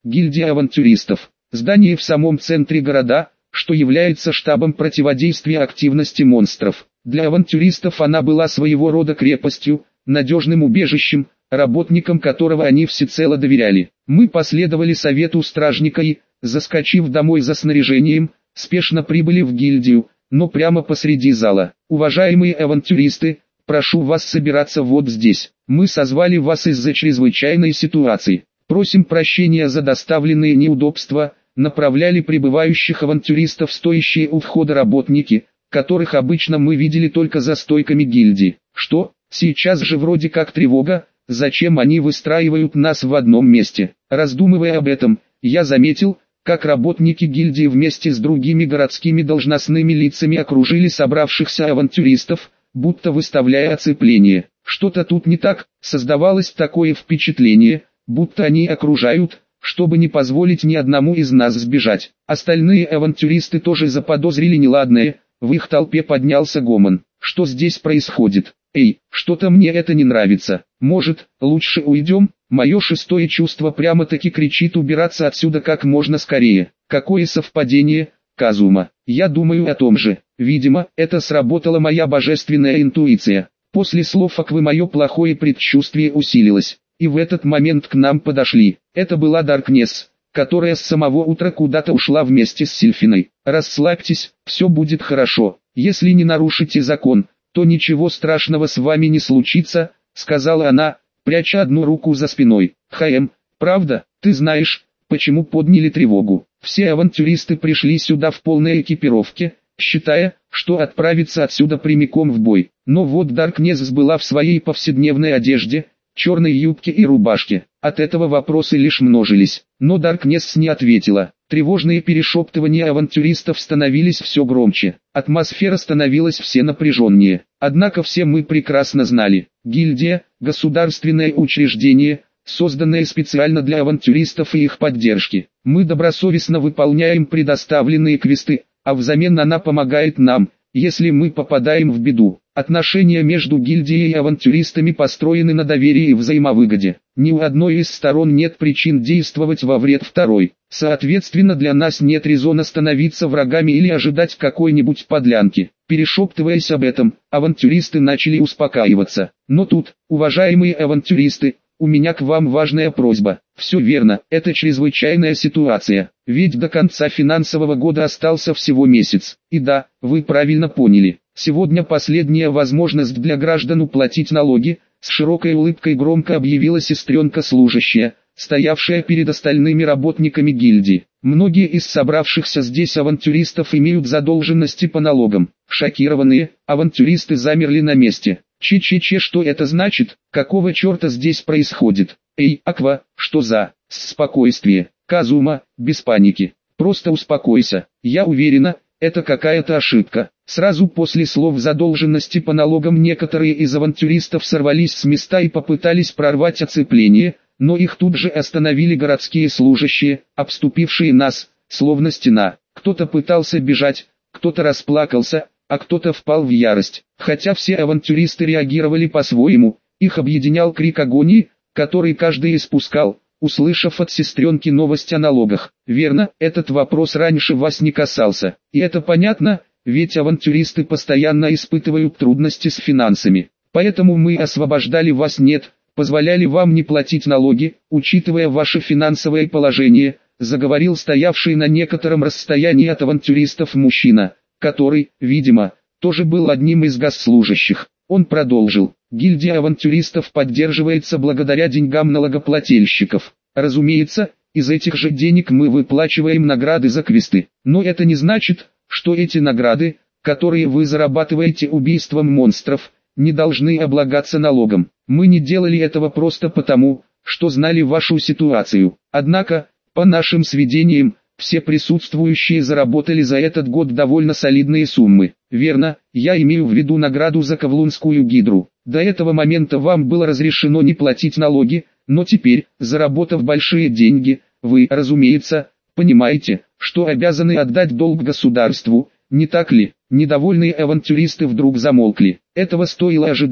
Гильдия авантюристов. Здание в самом центре города, что является штабом противодействия активности монстров. Для авантюристов она была своего рода крепостью, надежным убежищем, работникам которого они всецело доверяли. Мы последовали совету стражника и, заскочив домой за снаряжением, спешно прибыли в гильдию, но прямо посреди зала. Уважаемые авантюристы, прошу вас собираться вот здесь. Мы созвали вас из-за чрезвычайной ситуации. Просим прощения за доставленные неудобства, направляли прибывающих авантюристов стоящие у входа работники, которых обычно мы видели только за стойками гильдии. Что, сейчас же вроде как тревога, зачем они выстраивают нас в одном месте? Раздумывая об этом, я заметил, как работники гильдии вместе с другими городскими должностными лицами окружили собравшихся авантюристов, будто выставляя оцепление. Что-то тут не так, создавалось такое впечатление, будто они окружают, чтобы не позволить ни одному из нас сбежать. Остальные авантюристы тоже заподозрили неладное, в их толпе поднялся гомон. Что здесь происходит? Эй, что-то мне это не нравится. Может, лучше уйдем? Мое шестое чувство прямо-таки кричит убираться отсюда как можно скорее. Какое совпадение, Казума. Я думаю о том же. Видимо, это сработала моя божественная интуиция. После слов Аквы мое плохое предчувствие усилилось. И в этот момент к нам подошли. Это была Даркнесс, которая с самого утра куда-то ушла вместе с Сильфиной. Расслабьтесь, все будет хорошо. Если не нарушите закон, то ничего страшного с вами не случится, сказала она, пряча одну руку за спиной. Правда, ты знаешь, почему подняли тревогу? Все авантюристы пришли сюда в полной экипировке, считая, что отправиться отсюда прямиком в бой. Но вот Даркнесс была в своей повседневной одежде, черной юбке и рубашке. От этого вопросы лишь множились. Но Даркнесс не ответила. Тревожные перешептывания авантюристов становились все громче. Атмосфера становилась все напряженнее. Однако все мы прекрасно знали. Гильдия – государственное учреждение, созданное специально для авантюристов и их поддержки. Мы добросовестно выполняем предоставленные квесты, а взамен она помогает нам, если мы попадаем в беду. Отношения между гильдией и авантюристами построены на доверии и взаимовыгоде. Ни у одной из сторон нет причин действовать во вред второй. Соответственно, для нас нет резона становиться врагами или ожидать какой-нибудь подлянки. Перешептываясь об этом, авантюристы начали успокаиваться. Но тут, уважаемые авантюристы, у меня к вам важная просьба. Все верно, это чрезвычайная ситуация. Ведь до конца финансового года остался всего месяц. И да, вы правильно поняли. Сегодня последняя возможность для граждан уплатить налоги, с широкой улыбкой громко объявила сестренка-служащая, стоявшая перед остальными работниками гильдии. Многие из собравшихся здесь авантюристов имеют задолженности по налогам. Шокированные, авантюристы замерли на месте. Че-че-че, что это значит? Какого черта здесь происходит? Эй, Аква, что за... Спокойствие. Казума, без паники. Просто успокойся. Я уверена, это какая-то ошибка. Сразу после слов задолженности по налогам некоторые из авантюристов сорвались с места и попытались прорвать оцепление, но их тут же остановили городские служащие, обступившие нас, словно стена. Кто-то пытался бежать, кто-то расплакался, а кто-то впал в ярость. Хотя все авантюристы реагировали по-своему, их объединял крик агонии, который каждый испускал, услышав от сестренки новость о налогах. Верно, этот вопрос раньше вас не касался. И это понятно, ведь авантюристы постоянно испытывают трудности с финансами. Поэтому мы освобождали вас, нет, позволяли вам не платить налоги, учитывая ваше финансовое положение, заговорил стоявший на некотором расстоянии от авантюристов мужчина, который, видимо, тоже был одним из госслужащих. Он продолжил: гильдия авантюристов поддерживается благодаря деньгам налогоплательщиков. Разумеется, из этих же денег мы выплачиваем награды за квесты. Но это не значит, что эти награды, которые вы зарабатываете убийством монстров, не должны облагаться налогом. Мы не делали этого просто потому, что знали вашу ситуацию. Однако, по нашим сведениям, все присутствующие заработали за этот год довольно солидные суммы. Верно, я имею в виду награду за Ковлунскую гидру. До этого момента вам было разрешено не платить налоги, но теперь, заработав большие деньги, вы, разумеется, понимаете, что обязаны отдать долг государству, не так ли? Недовольные авантюристы вдруг замолкли. Этого стоило ожидать,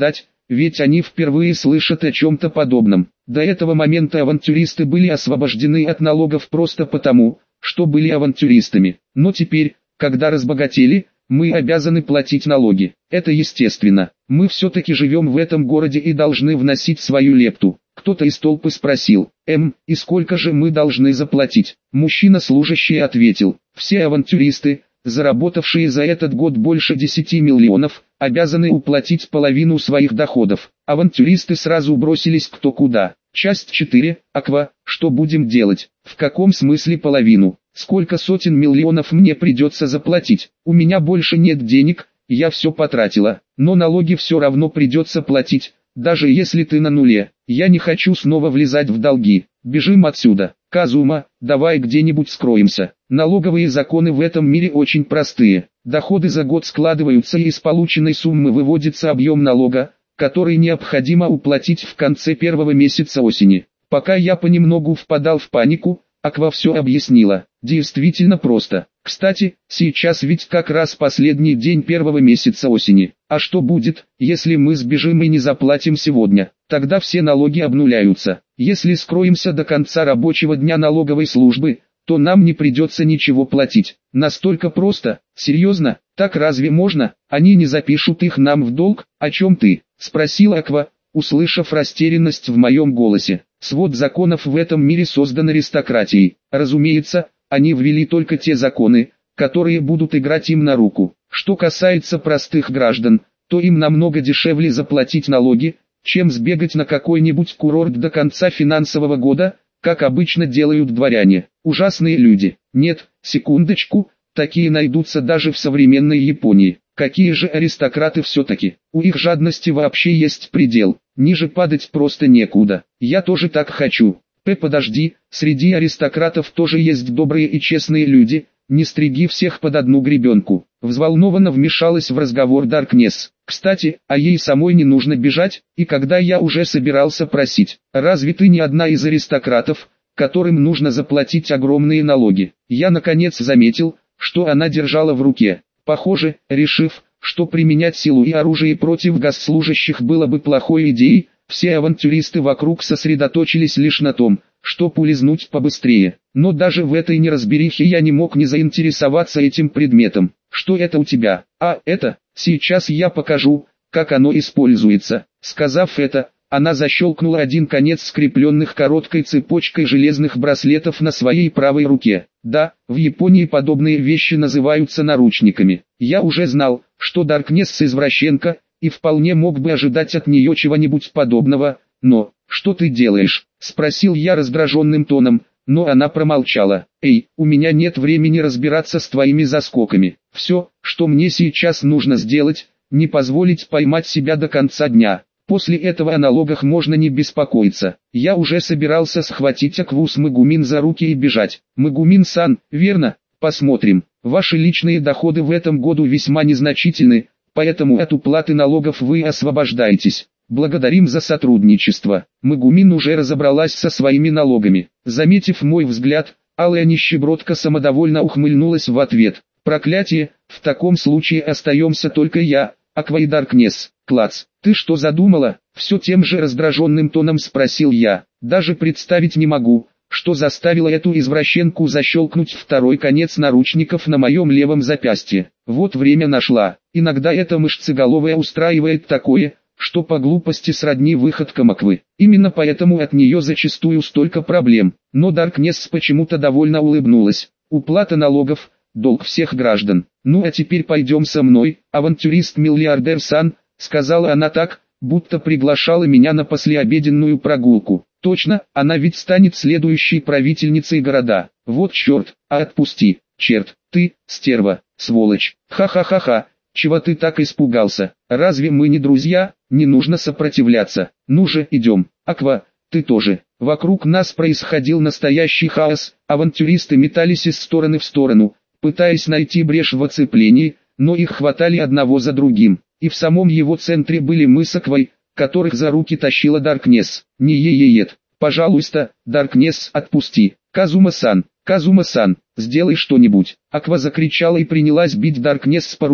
ведь они впервые слышат о чем-то подобном. До этого момента авантюристы были освобождены от налогов просто потому, что были авантюристами. Но теперь, когда разбогатели, мы обязаны платить налоги. Это естественно. Мы все-таки живем в этом городе и должны вносить свою лепту. Кто-то из толпы спросил: и сколько же мы должны заплатить? Мужчина-служащий ответил: все авантюристы, заработавшие за этот год больше 10 миллионов, обязаны уплатить половину своих доходов. Авантюристы сразу бросились кто куда. Часть 4. Аква, что будем делать? В каком смысле половину? Сколько сотен миллионов мне придется заплатить? У меня больше нет денег, я все потратила. Но налоги все равно придется платить, даже если ты на нуле. Я не хочу снова влезать в долги. Бежим отсюда. Казума, давай где-нибудь скроемся. Налоговые законы в этом мире очень простые. Доходы за год складываются и из полученной суммы выводится объем налога, который необходимо уплатить в конце первого месяца осени. Пока я понемногу впадал в панику, Аква все объяснила. Действительно просто. Кстати, сейчас ведь как раз последний день первого месяца осени. А что будет, если мы сбежим и не заплатим сегодня? Тогда все налоги обнуляются. Если скроемся до конца рабочего дня налоговой службы, то нам не придется ничего платить. Настолько просто? Серьезно? Так разве можно? Они не запишут их нам в долг? О чем ты? Спросила Аква, услышав растерянность в моем голосе. Свод законов в этом мире создан аристократией. Разумеется, они ввели только те законы, которые будут играть им на руку. Что касается простых граждан, то им намного дешевле заплатить налоги, чем сбегать на какой-нибудь курорт до конца финансового года, как обычно делают дворяне. Ужасные люди. Нет, секундочку, такие найдутся даже в современной Японии. Какие же аристократы все-таки? У их жадности вообще есть предел. Ниже падать просто некуда. Я тоже так хочу. Подожди, среди аристократов тоже есть добрые и честные люди. Не стриги всех под одну гребенку. Взволнованно вмешалась в разговор Даркнесс. Кстати, а ей самой не нужно бежать, и когда я уже собирался просить: разве ты не одна из аристократов, которым нужно заплатить огромные налоги? Я наконец заметил, что она держала в руке. Похоже, решив, что применять силу и оружие против госслужащих было бы плохой идеей, все авантюристы вокруг сосредоточились лишь на том, чтоб улизнуть побыстрее. Но даже в этой неразберихе я не мог не заинтересоваться этим предметом. Что это у тебя? А, это, сейчас я покажу, как оно используется. Сказав это, она защелкнула один конец скрепленных короткой цепочкой железных браслетов на своей правой руке. Да, в Японии подобные вещи называются наручниками. Я уже знал, что Даркнесс извращенка, и вполне мог бы ожидать от нее чего-нибудь подобного, но... «Что ты делаешь?» – спросил я раздраженным тоном, но она промолчала. «Эй, у меня нет времени разбираться с твоими заскоками. Все, что мне сейчас нужно сделать, не позволить поймать себя до конца дня. После этого о налогах можно не беспокоиться». Я уже собирался схватить Акву с Мегумин за руки и бежать. «Мегумин-сан, верно? Посмотрим. Ваши личные доходы в этом году весьма незначительны, поэтому от уплаты налогов вы освобождаетесь. Благодарим за сотрудничество». Мегумин уже разобралась со своими налогами. Заметив мой взгляд, алая нищебродка самодовольно ухмыльнулась в ответ. «Проклятие, в таком случае остаемся только я, Аква и Даркнесс». «Клац, ты что задумала?» Все тем же раздраженным тоном спросил я. Даже представить не могу, что заставило эту извращенку защелкнуть второй конец наручников на моем левом запястье. Вот время нашла. Иногда эта мышцеголовая устраивает такое, что по глупости сродни выходкам Аквы. Именно поэтому от нее зачастую столько проблем. Но Даркнесс почему-то довольно улыбнулась. Уплата налогов – долг всех граждан. «Ну а теперь пойдем со мной, авантюрист-миллиардер Сан», – сказала она так, будто приглашала меня на послеобеденную прогулку. Точно, она ведь станет следующей правительницей города. Вот черт, а отпусти, черт, ты, стерва, сволочь, ха-ха-ха-ха. Чего ты так испугался? Разве мы не друзья? Не нужно сопротивляться. Ну же, идем. Аква, ты тоже. Вокруг нас происходил настоящий хаос. Авантюристы метались из стороны в сторону, пытаясь найти брешь в оцеплении, но их хватали одного за другим. И в самом его центре были мы с Аквой, которых за руки тащила Даркнесс. Не е-е-ет. Пожалуйста, Даркнесс, отпусти. Казума-сан, Казума-сан, сделай что-нибудь. Аква закричала и принялась бить Даркнесс по руке,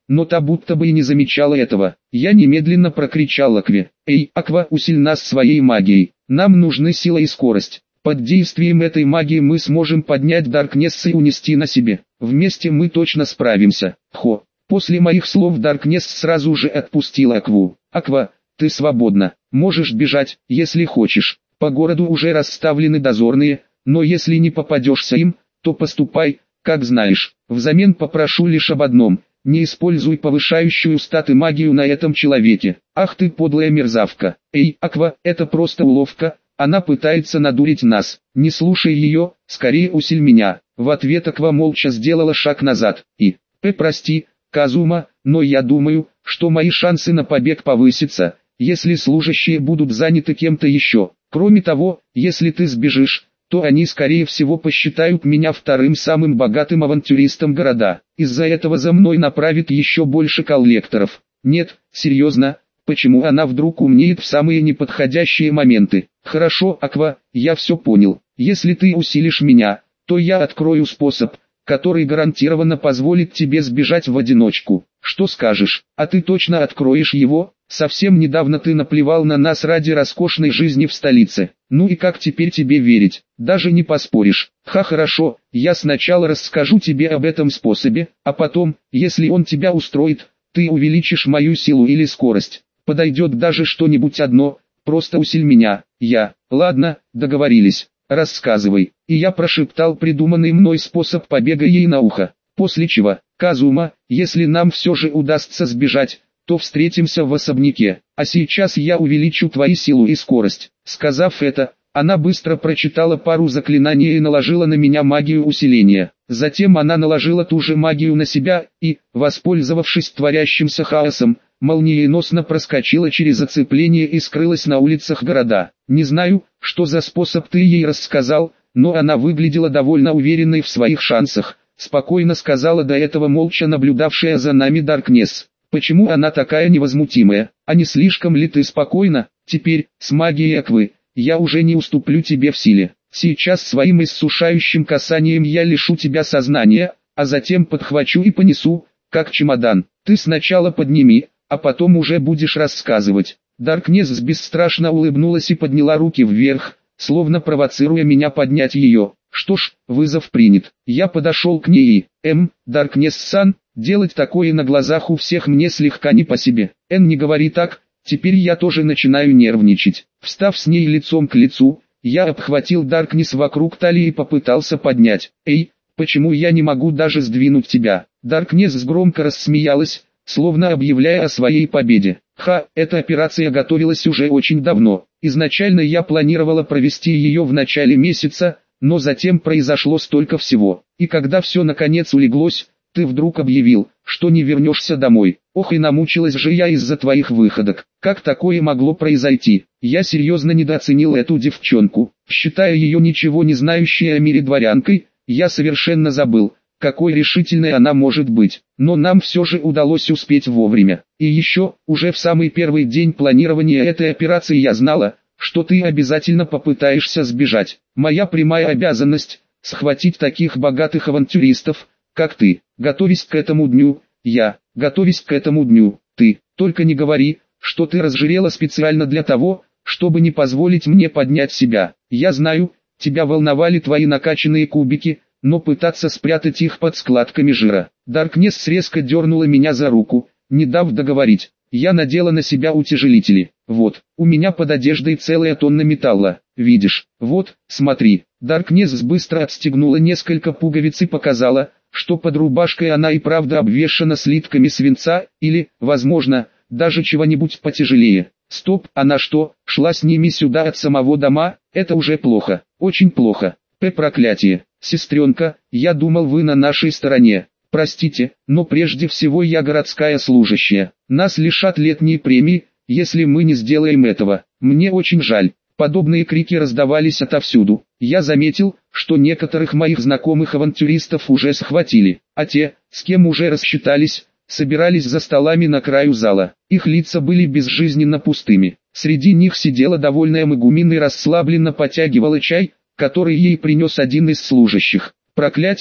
но та будто бы и не замечала этого. Я немедленно прокричал Акве: «Эй, Аква, усиль нас своей магией, нам нужны сила и скорость. Под действием этой магии мы сможем поднять Даркнесс и унести на себе. Вместе мы точно справимся». Хо. После моих слов Даркнесс сразу же отпустила Акву. «Аква, ты свободна, можешь бежать, если хочешь. По городу уже расставлены дозорные, но если не попадешься им, то поступай, как знаешь. Взамен попрошу лишь об одном: не используй повышающую статы магию на этом человеке». «Ах ты подлая мерзавка! Эй, Аква, это просто уловка, она пытается надурить нас. Не слушай ее, скорее усиль меня». В ответ Аква молча сделала шаг назад. Прости, Казума, но я думаю, что мои шансы на побег повысятся, если служащие будут заняты кем-то еще. Кроме того, если ты сбежишь, то они скорее всего посчитают меня вторым самым богатым авантюристом города. Из-за этого за мной направит еще больше коллекторов. Нет, серьезно, почему она вдруг умнеет в самые неподходящие моменты? Хорошо, Аква, я все понял. Если ты усилишь меня, то я открою способ, который гарантированно позволит тебе сбежать в одиночку. Что скажешь? А ты точно откроешь его? Совсем недавно ты наплевал на нас ради роскошной жизни в столице. Ну и как теперь тебе верить? Даже не поспоришь. Хорошо, я сначала расскажу тебе об этом способе, а потом, если он тебя устроит, ты увеличишь мою силу или скорость. Подойдет даже что-нибудь одно, просто усиль меня. Ладно, договорились. Рассказывай. И я прошептал придуманный мной способ побега ей на ухо. После чего: «Казума, если нам все же удастся сбежать, то встретимся в особняке. А сейчас я увеличу твою силу и скорость». Сказав это, она быстро прочитала пару заклинаний и наложила на меня магию усиления. Затем она наложила ту же магию на себя и, воспользовавшись творящимся хаосом, молниеносно проскочила через оцепление и скрылась на улицах города. Не знаю, что за способ ты ей рассказал, но она выглядела довольно уверенной в своих шансах, спокойно сказала до этого молча наблюдавшая за нами Даркнесс. Почему она такая невозмутимая? А не слишком ли ты спокойна? Теперь, с магией Аквы, я уже не уступлю тебе в силе. Сейчас своим иссушающим касанием я лишу тебя сознания, а затем подхвачу и понесу, как чемодан. Ты сначала подними, а потом уже будешь рассказывать». Даркнесс бесстрашно улыбнулась и подняла руки вверх, словно провоцируя меня поднять ее. Что ж, вызов принят. Я подошел к ней и: Даркнесс-сан, делать такое на глазах у всех мне слегка не по себе. Не говори так, теперь я тоже начинаю нервничать. Встав с ней лицом к лицу, я обхватил Даркнесс вокруг талии и попытался поднять. «Эй, почему я не могу даже сдвинуть тебя?» Даркнесс громко рассмеялась, словно объявляя о своей победе. Эта операция готовилась уже очень давно. Изначально я планировала провести ее в начале месяца, но затем произошло столько всего. И когда все наконец улеглось, ты вдруг объявил, что не вернешься домой. Ох, и намучилась же я из-за твоих выходок. Как такое могло произойти? Я серьезно недооценил эту девчонку. Считая ее ничего не знающей о мире дворянкой, я совершенно забыл, какой решительной она может быть. Но нам все же удалось успеть вовремя. И еще, уже в самый первый день планирования этой операции я знала, что ты обязательно попытаешься сбежать. Моя прямая обязанность — схватить таких богатых авантюристов, как ты. Готовясь к этому дню, готовясь к этому дню, ты, только не говори, что ты разжирела специально для того, чтобы не позволить мне поднять себя. Я знаю, тебя волновали твои накачанные кубики, но пытаться спрятать их под складками жира. Даркнесс резко дернула меня за руку, не дав договорить. Я надела на себя утяжелители. Вот, у меня под одеждой целая тонна металла. Видишь? Вот, смотри. Даркнесс быстро отстегнула несколько пуговиц и показала, что под рубашкой она и правда обвешана слитками свинца, или, возможно, даже чего-нибудь потяжелее. Стоп, она что, шла с ними сюда от самого дома? Это уже плохо, очень плохо. Проклятие. Сестренка, я думал, вы на нашей стороне. Простите, но прежде всего я городская служащая. Нас лишат летней премии, если мы не сделаем этого. Мне очень жаль. Подобные крики раздавались отовсюду. Я заметил, что некоторых моих знакомых авантюристов уже схватили, а те, с кем уже рассчитались, собирались за столами на краю зала. Их лица были безжизненно пустыми. Среди них сидела довольная Магумин и расслабленно потягивала чай, который ей принес один из служащих. Проклятие,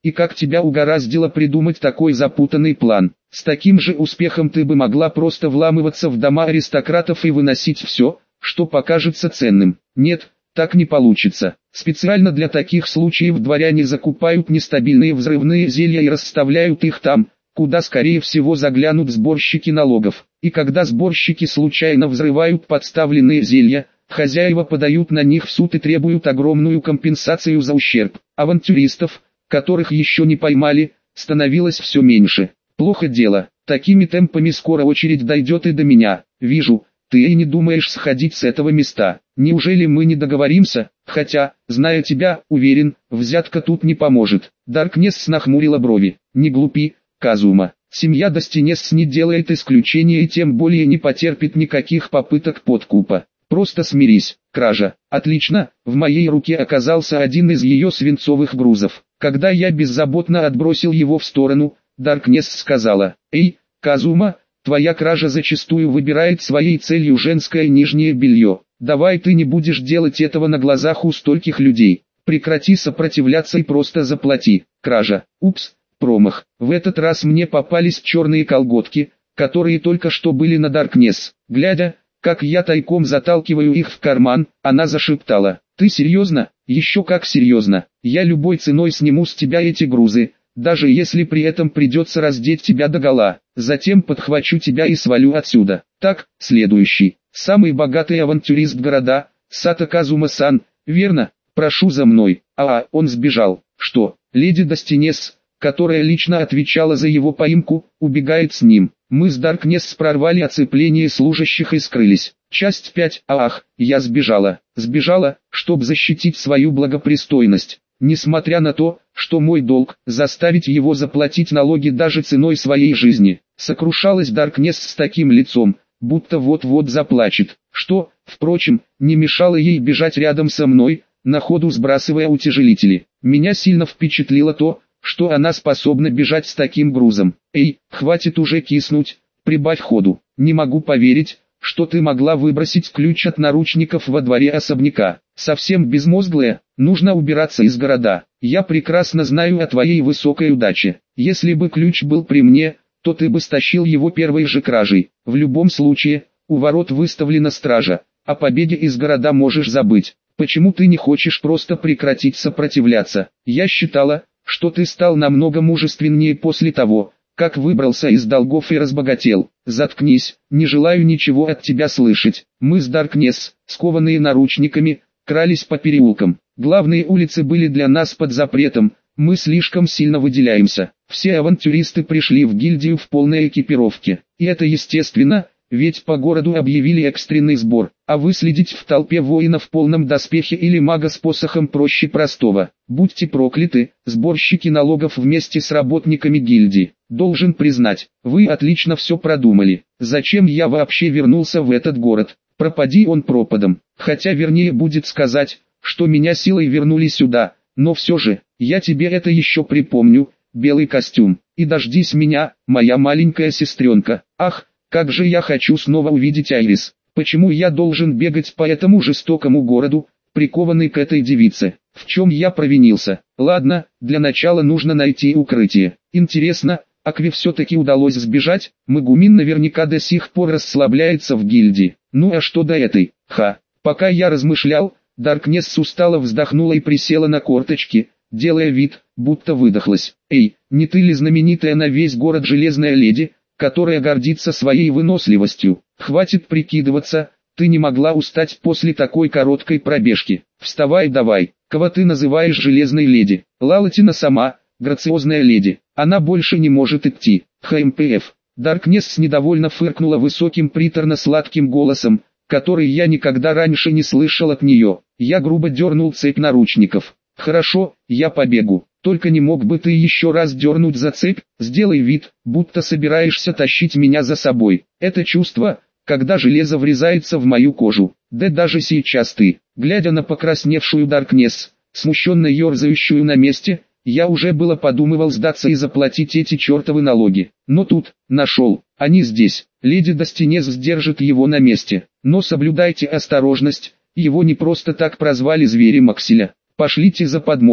И как тебя угораздило придумать такой запутанный план? С таким же успехом ты бы могла просто вламываться в дома аристократов и выносить все, что покажется ценным. Нет, так не получится. Специально для таких случаев дворяне закупают нестабильные взрывные зелья и расставляют их там, куда скорее всего заглянут сборщики налогов. И когда сборщики случайно взрывают подставленные зелья, хозяева подают на них в суд и требуют огромную компенсацию за ущерб. Авантюристов, которых еще не поймали, становилось все меньше. Плохо дело, такими темпами скоро очередь дойдет и до меня. Вижу, ты и не думаешь сходить с этого места. Неужели мы не договоримся? Хотя, зная тебя, уверен, взятка тут не поможет. Даркнесс нахмурила брови. Не глупи, Казума. Семья Достинесс не делает исключения и тем более не потерпит никаких попыток подкупа. Просто смирись. Кража. Отлично, в моей руке оказался один из ее свинцовых грузов. Когда я беззаботно отбросил его в сторону, Даркнесс сказала: «Эй, Казума, твоя кража зачастую выбирает своей целью женское нижнее белье. Давай ты не будешь делать этого на глазах у стольких людей. Прекрати сопротивляться и просто заплати». Кража. Упс, промах. В этот раз мне попались черные колготки, которые только что были на Даркнесс. Глядя, как я тайком заталкиваю их в карман, она зашептала: «Ты серьезно? Еще как серьезно. Я любой ценой сниму с тебя эти грузы, даже если при этом придется раздеть тебя догола. Затем подхвачу тебя и свалю отсюда». Так, следующий. Самый богатый авантюрист города, Сато Казума-сан, верно? Прошу за мной. Он сбежал. Что, леди Достинесс, которая лично отвечала за его поимку, убегает с ним? Мы с Даркнесс прорвали оцепление служащих и скрылись. Часть 5. Я сбежала. Сбежала, чтобы защитить свою благопристойность. Несмотря на то, что мой долг – заставить его заплатить налоги даже ценой своей жизни. Сокрушалась Даркнесс с таким лицом, будто вот-вот заплачет. Что, впрочем, не мешало ей бежать рядом со мной, на ходу сбрасывая утяжелители. Меня сильно впечатлило то, что она способна бежать с таким грузом. «Эй, хватит уже киснуть, прибавь ходу. Не могу поверить, что ты могла выбросить ключ от наручников во дворе особняка. Совсем безмозглая, нужно убираться из города. Я прекрасно знаю о твоей высокой удаче. Если бы ключ был при мне, то ты бы стащил его первой же кражей. В любом случае, у ворот выставлена стража, о побеге из города можешь забыть. Почему ты не хочешь просто прекратить сопротивляться? Я считала, что ты стал намного мужественнее после того, как выбрался из долгов и разбогател. Заткнись, не желаю ничего от тебя слышать». Мы с Даркнесс, скованные наручниками, крались по переулкам. Главные улицы были для нас под запретом, мы слишком сильно выделяемся. Все авантюристы пришли в гильдию в полной экипировке. И это естественно, ведь по городу объявили экстренный сбор, а выследить в толпе воина в полном доспехе или мага с посохом проще простого. Будьте прокляты, сборщики налогов вместе с работниками гильдии. Должен признать, вы отлично все продумали. Зачем я вообще вернулся в этот город? Пропади он пропадом. Хотя вернее будет сказать, что меня силой вернули сюда, но все же, я тебе это еще припомню, белый костюм. И дождись меня, моя маленькая сестренка. Ах, как же я хочу снова увидеть Айрис. Почему я должен бегать по этому жестокому городу, прикованный к этой девице? В чем я провинился? Ладно, для начала нужно найти укрытие. Интересно, Акве все-таки удалось сбежать? Магумин наверняка до сих пор расслабляется в гильдии. Ну а что до этой? Пока я размышлял, Даркнесс устало вздохнула и присела на корточки, делая вид, будто выдохлась. «Эй, не ты ли знаменитая на весь город железная леди, которая гордится своей выносливостью? Хватит прикидываться, ты не могла устать после такой короткой пробежки. Вставай давай, кого ты называешь железной леди? Лалатина сама, грациозная леди, она больше не может идти». ХМПФ. Даркнесс недовольно фыркнула высоким приторно-сладким голосом, который я никогда раньше не слышал от нее. Я грубо дернул цепь наручников. «Хорошо, я побегу. Только не мог бы ты еще раз дернуть за цепь? Сделай вид, будто собираешься тащить меня за собой. Это чувство, когда железо врезается в мою кожу. Да даже сейчас ты». Глядя на покрасневшую Даркнесс, смущенно ерзающую на месте, я уже было подумывал сдаться и заплатить эти чертовы налоги. Но тут, нашел, они здесь. Леди Достинесс сдержит его на месте. Но соблюдайте осторожность, его не просто так прозвали зверем Акселя. Пошлите за подмогой.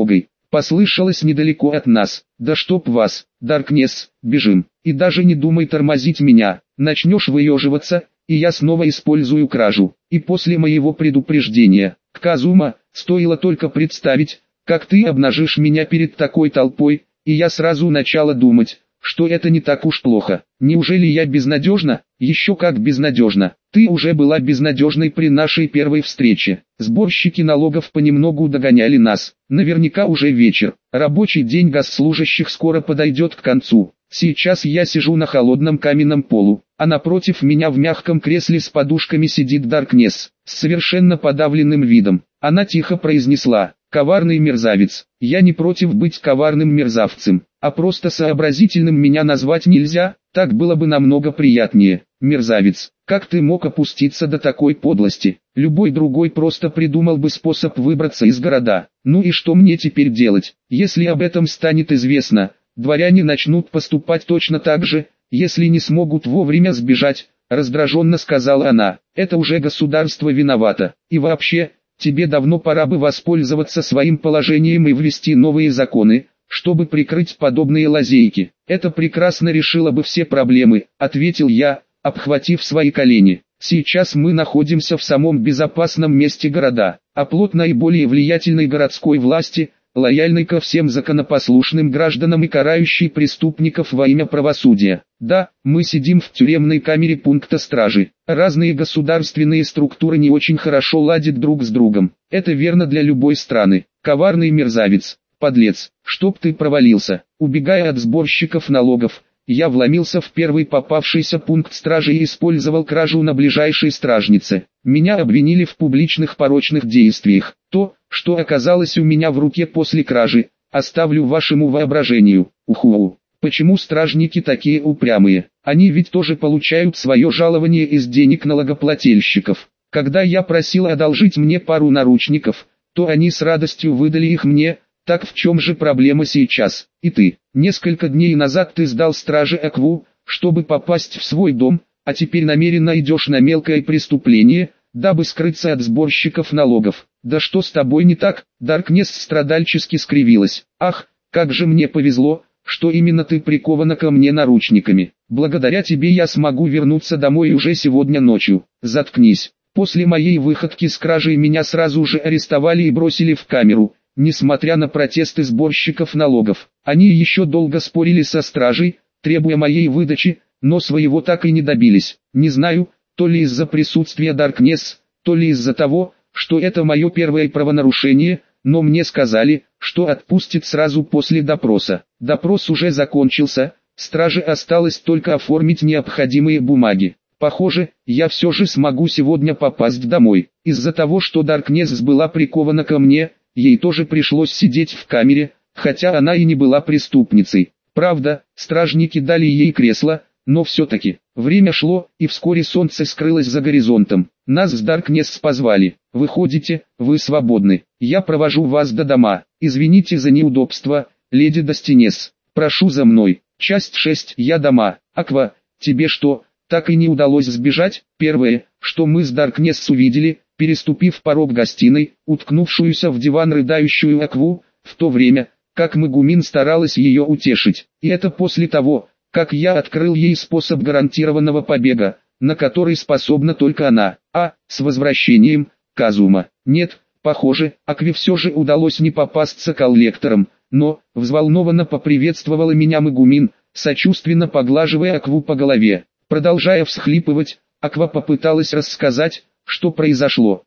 послышалось недалеко от нас. Да чтоб вас, Даркнесс, бежим. И даже не думай тормозить меня, начнешь выеживаться, и я снова использую кражу. И после моего предупреждения, Казума, стоило только представить, как ты обнажишь меня перед такой толпой, и я сразу начала думать, что это не так уж плохо. Неужели я безнадежна? Еще как безнадежна. Ты уже была безнадежной при нашей первой встрече. Сборщики налогов понемногу догоняли нас. Наверняка уже вечер. Рабочий день госслужащих скоро подойдет к концу. Сейчас я сижу на холодном каменном полу, а напротив меня в мягком кресле с подушками сидит Даркнесс, с совершенно подавленным видом. Она тихо произнесла: «Коварный мерзавец, я не против быть коварным мерзавцем, а просто сообразительным меня назвать нельзя, так было бы намного приятнее. Мерзавец, как ты мог опуститься до такой подлости? Любой другой просто придумал бы способ выбраться из города. Ну и что мне теперь делать? Если об этом станет известно, дворяне начнут поступать точно так же, если не смогут вовремя сбежать», раздраженно сказала она. «Это уже государство виновато. И вообще, тебе давно пора бы воспользоваться своим положением и ввести новые законы, чтобы прикрыть подобные лазейки. Это прекрасно решило бы все проблемы», ответил я, обхватив свои колени. «Сейчас мы находимся в самом безопасном месте города, оплот наиболее влиятельной городской власти, лояльной ко всем законопослушным гражданам и карающий преступников во имя правосудия. Да, мы сидим в тюремной камере пункта стражи. Разные государственные структуры не очень хорошо ладят друг с другом. Это верно для любой страны. Коварный мерзавец, подлец, чтоб ты провалился». Убегая от сборщиков налогов, я вломился в первый попавшийся пункт стражи и использовал кражу на ближайшей стражнице. Меня обвинили в публичных порочных действиях. То, что оказалось у меня в руке после кражи, оставлю вашему воображению. Уху. Почему стражники такие упрямые? Они ведь тоже получают свое жалование из денег налогоплательщиков. Когда я просил одолжить мне пару наручников, то они с радостью выдали их мне. Так в чем же проблема сейчас? И ты, несколько дней назад ты сдал страже Акву, чтобы попасть в свой дом, а теперь намеренно идешь на мелкое преступление, дабы скрыться от сборщиков налогов. Да что с тобой не так? Даркнесс страдальчески скривилась. Ах, как же мне повезло, что именно ты прикована ко мне наручниками. Благодаря тебе я смогу вернуться домой уже сегодня ночью. Заткнись. После моей выходки с кражей меня сразу же арестовали и бросили в камеру. Несмотря на протесты сборщиков налогов, они еще долго спорили со стражей, требуя моей выдачи, но своего так и не добились. Не знаю, то ли из-за присутствия Даркнесс, то ли из-за того, что это мое первое правонарушение, но мне сказали, что отпустят сразу после допроса. Допрос уже закончился, страже осталось только оформить необходимые бумаги. Похоже, я все же смогу сегодня попасть домой. Из-за того, что Даркнесс была прикована ко мне, ей тоже пришлось сидеть в камере, хотя она и не была преступницей. Правда, стражники дали ей кресло, но все-таки. Время шло, и вскоре солнце скрылось за горизонтом. Нас с Даркнесс позвали. «Выходите, вы свободны. Я провожу вас до дома. Извините за неудобство, леди Достинес. Прошу за мной». Часть 6. Я дома. Аква, тебе что, так и не удалось сбежать? Первое, что мы с Даркнесс увидели, переступив порог гостиной, уткнувшуюся в диван рыдающую Акву, в то время, как Мегумин старалась ее утешить. И это после того, как я открыл ей способ гарантированного побега, на который способна только она. С возвращением, Казума. Нет, похоже, Акве все же удалось не попасться коллекторам, но, взволнованно поприветствовала меня Мегумин, сочувственно поглаживая Акву по голове. Продолжая всхлипывать, Аква попыталась рассказать, что произошло.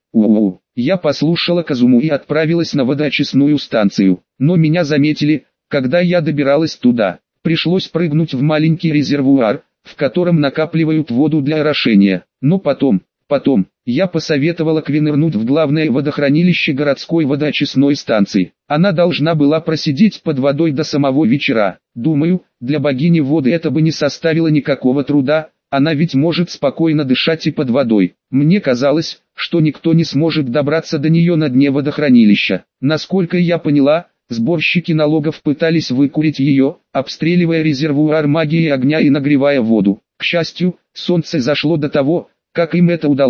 Я послушала Казуму и отправилась на водоочистную станцию, но меня заметили, когда я добиралась туда. Пришлось прыгнуть в маленький резервуар, в котором накапливают воду для орошения. Но потом, я посоветовала Кви нырнуть в главное водохранилище городской водоочистной станции. Она должна была просидеть под водой до самого вечера. Думаю, для богини воды это бы не составило никакого труда. Она ведь может спокойно дышать и под водой. Мне казалось, что никто не сможет добраться до нее на дне водохранилища. Насколько я поняла, сборщики налогов пытались выкурить ее, обстреливая резервуар магией огня и нагревая воду. К счастью, солнце зашло до того, как им это удалось,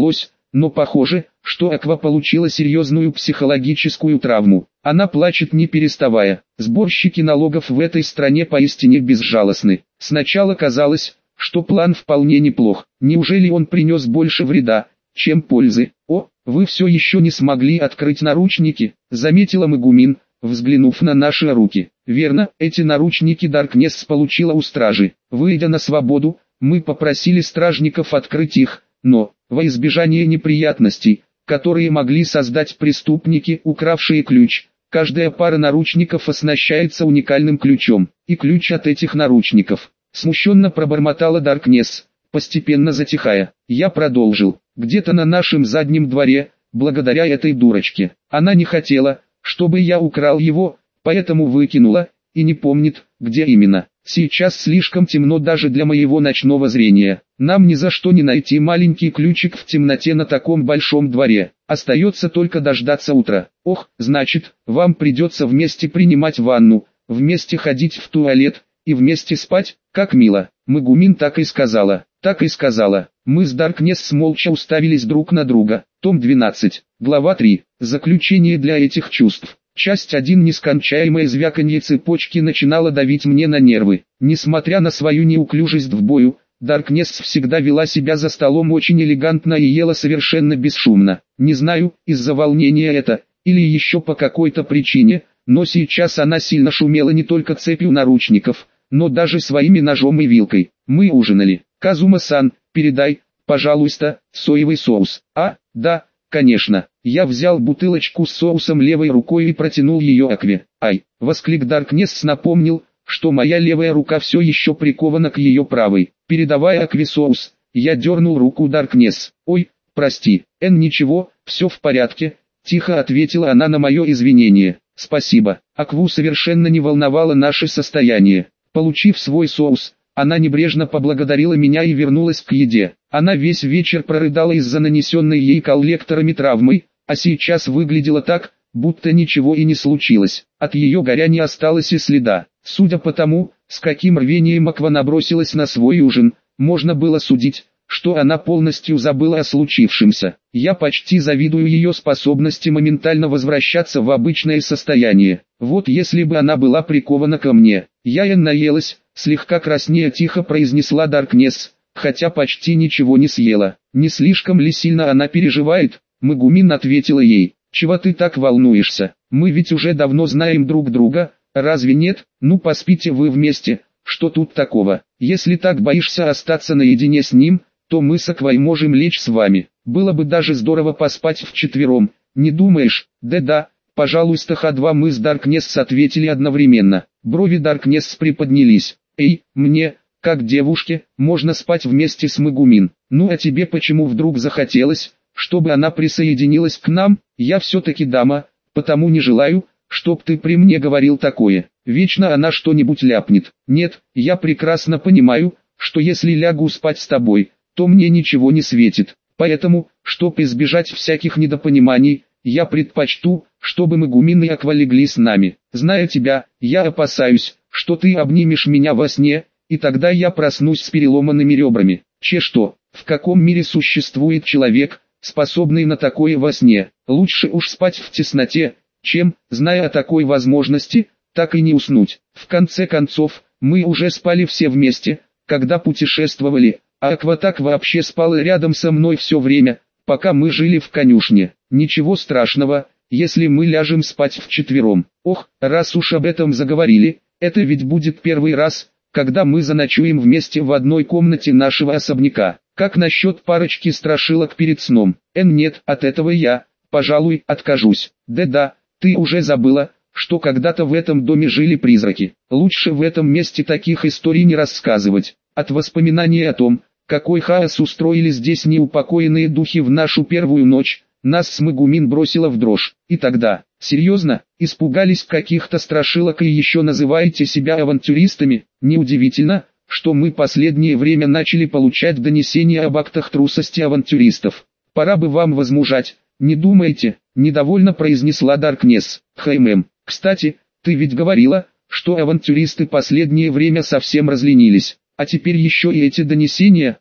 но похоже, что Аква получила серьезную психологическую травму. Она плачет не переставая. Сборщики налогов в этой стране поистине безжалостны. Сначала казалось, что план вполне неплох. Неужели он принес больше вреда, чем пользы? О, вы все еще не смогли открыть наручники, заметила Мегумин, взглянув на наши руки. Верно, эти наручники Даркнесс получила у стражи. Выйдя на свободу, мы попросили стражников открыть их, но, во избежание неприятностей, которые могли создать преступники, укравшие ключ, каждая пара наручников оснащается уникальным ключом, и ключ от этих наручников. Смущенно пробормотала Даркнесс, постепенно затихая. Я продолжил. Где-то на нашем заднем дворе, благодаря этой дурочке. Она не хотела, чтобы я украл его, поэтому выкинула, и не помнит, где именно. Сейчас слишком темно даже для моего ночного зрения. Нам ни за что не найти маленький ключик в темноте на таком большом дворе. Остается только дождаться утра. Ох, значит, вам придется вместе принимать ванну, вместе ходить в туалет, и вместе спать, как мило. Мегумин так и сказала, так и сказала. Мы с Даркнесс молча уставились друг на друга. Том 12, глава 3. Заключение для этих чувств. Часть 1. Нескончаемое звяканье цепочки начинало давить мне на нервы. Несмотря на свою неуклюжесть в бою, Даркнесс всегда вела себя за столом очень элегантно и ела совершенно бесшумно. Не знаю, из-за волнения это, или еще по какой-то причине, но сейчас она сильно шумела не только цепью наручников, но даже своими ножом и вилкой. Мы ужинали. Казума-сан, передай, пожалуйста, соевый соус. А, да, конечно. Я взял бутылочку с соусом левой рукой и протянул ее Акве. Ай, восклик Даркнесс напомнил, что моя левая рука все еще прикована к ее правой. Передавая Акве соус, я дернул руку Даркнесс. Ой, прости, ничего, все в порядке, тихо ответила она на мое извинение. Спасибо. Акву совершенно не волновало наше состояние. Получив свой соус, она небрежно поблагодарила меня и вернулась к еде. Она весь вечер прорыдала из-за нанесенной ей коллекторами травмы, а сейчас выглядела так, будто ничего и не случилось. От ее горя не осталось и следа. Судя по тому, с каким рвением Аква набросилась на свой ужин, можно было судить, что она полностью забыла о случившемся. Я почти завидую ее способности моментально возвращаться в обычное состояние. Вот если бы она была прикована ко мне. Я наелась, слегка краснея тихо произнесла Даркнесс, хотя почти ничего не съела. Не слишком ли сильно она переживает? Мегумин ответила ей. Чего ты так волнуешься? Мы ведь уже давно знаем друг друга, разве нет? Ну поспите вы вместе, что тут такого? Если так боишься остаться наедине с ним, то мы с Аквой можем лечь с вами. Было бы даже здорово поспать вчетвером, не думаешь? Да-да, пожалуйста. Х2 мы с Даркнесс ответили одновременно. Брови Даркнесс приподнялись. Эй, мне, как девушке, можно спать вместе с Мегумин. Ну а тебе почему вдруг захотелось, чтобы она присоединилась к нам? Я все-таки дама, потому не желаю, чтоб ты при мне говорил такое. Вечно она что-нибудь ляпнет. Нет, я прекрасно понимаю, что если лягу спать с тобой, то мне ничего не светит. Поэтому, чтоб избежать всяких недопониманий, я предпочту, чтобы Мегумин и Аква легли с нами. Зная тебя, я опасаюсь, что ты обнимешь меня во сне, и тогда я проснусь с переломанными ребрами. Что, в каком мире существует человек, способный на такое во сне? Лучше уж спать в тесноте, чем, зная о такой возможности, так и не уснуть. В конце концов, мы уже спали все вместе, когда путешествовали, а Аква так вообще спала рядом со мной все время, пока мы жили в конюшне. Ничего страшного, если мы ляжем спать вчетвером. Ох, раз уж об этом заговорили, это ведь будет первый раз, когда мы заночуем вместе в одной комнате нашего особняка. Как насчет парочки страшилок перед сном? Нет, от этого я, пожалуй, откажусь. Да-да, ты уже забыла, что когда-то в этом доме жили призраки. Лучше в этом месте таких историй не рассказывать. От воспоминаний о том, какой хаос устроили здесь неупокоенные духи в нашу первую ночь, нас с Мегумин бросило в дрожь. И тогда, серьезно, испугались каких-то страшилок и еще называете себя авантюристами? Неудивительно, что мы последнее время начали получать донесения об актах трусости авантюристов. Пора бы вам возмужать, не думаете? Недовольно произнесла Даркнесс. Кстати, ты ведь говорила, что авантюристы последнее время совсем разленились. А теперь еще и эти донесения.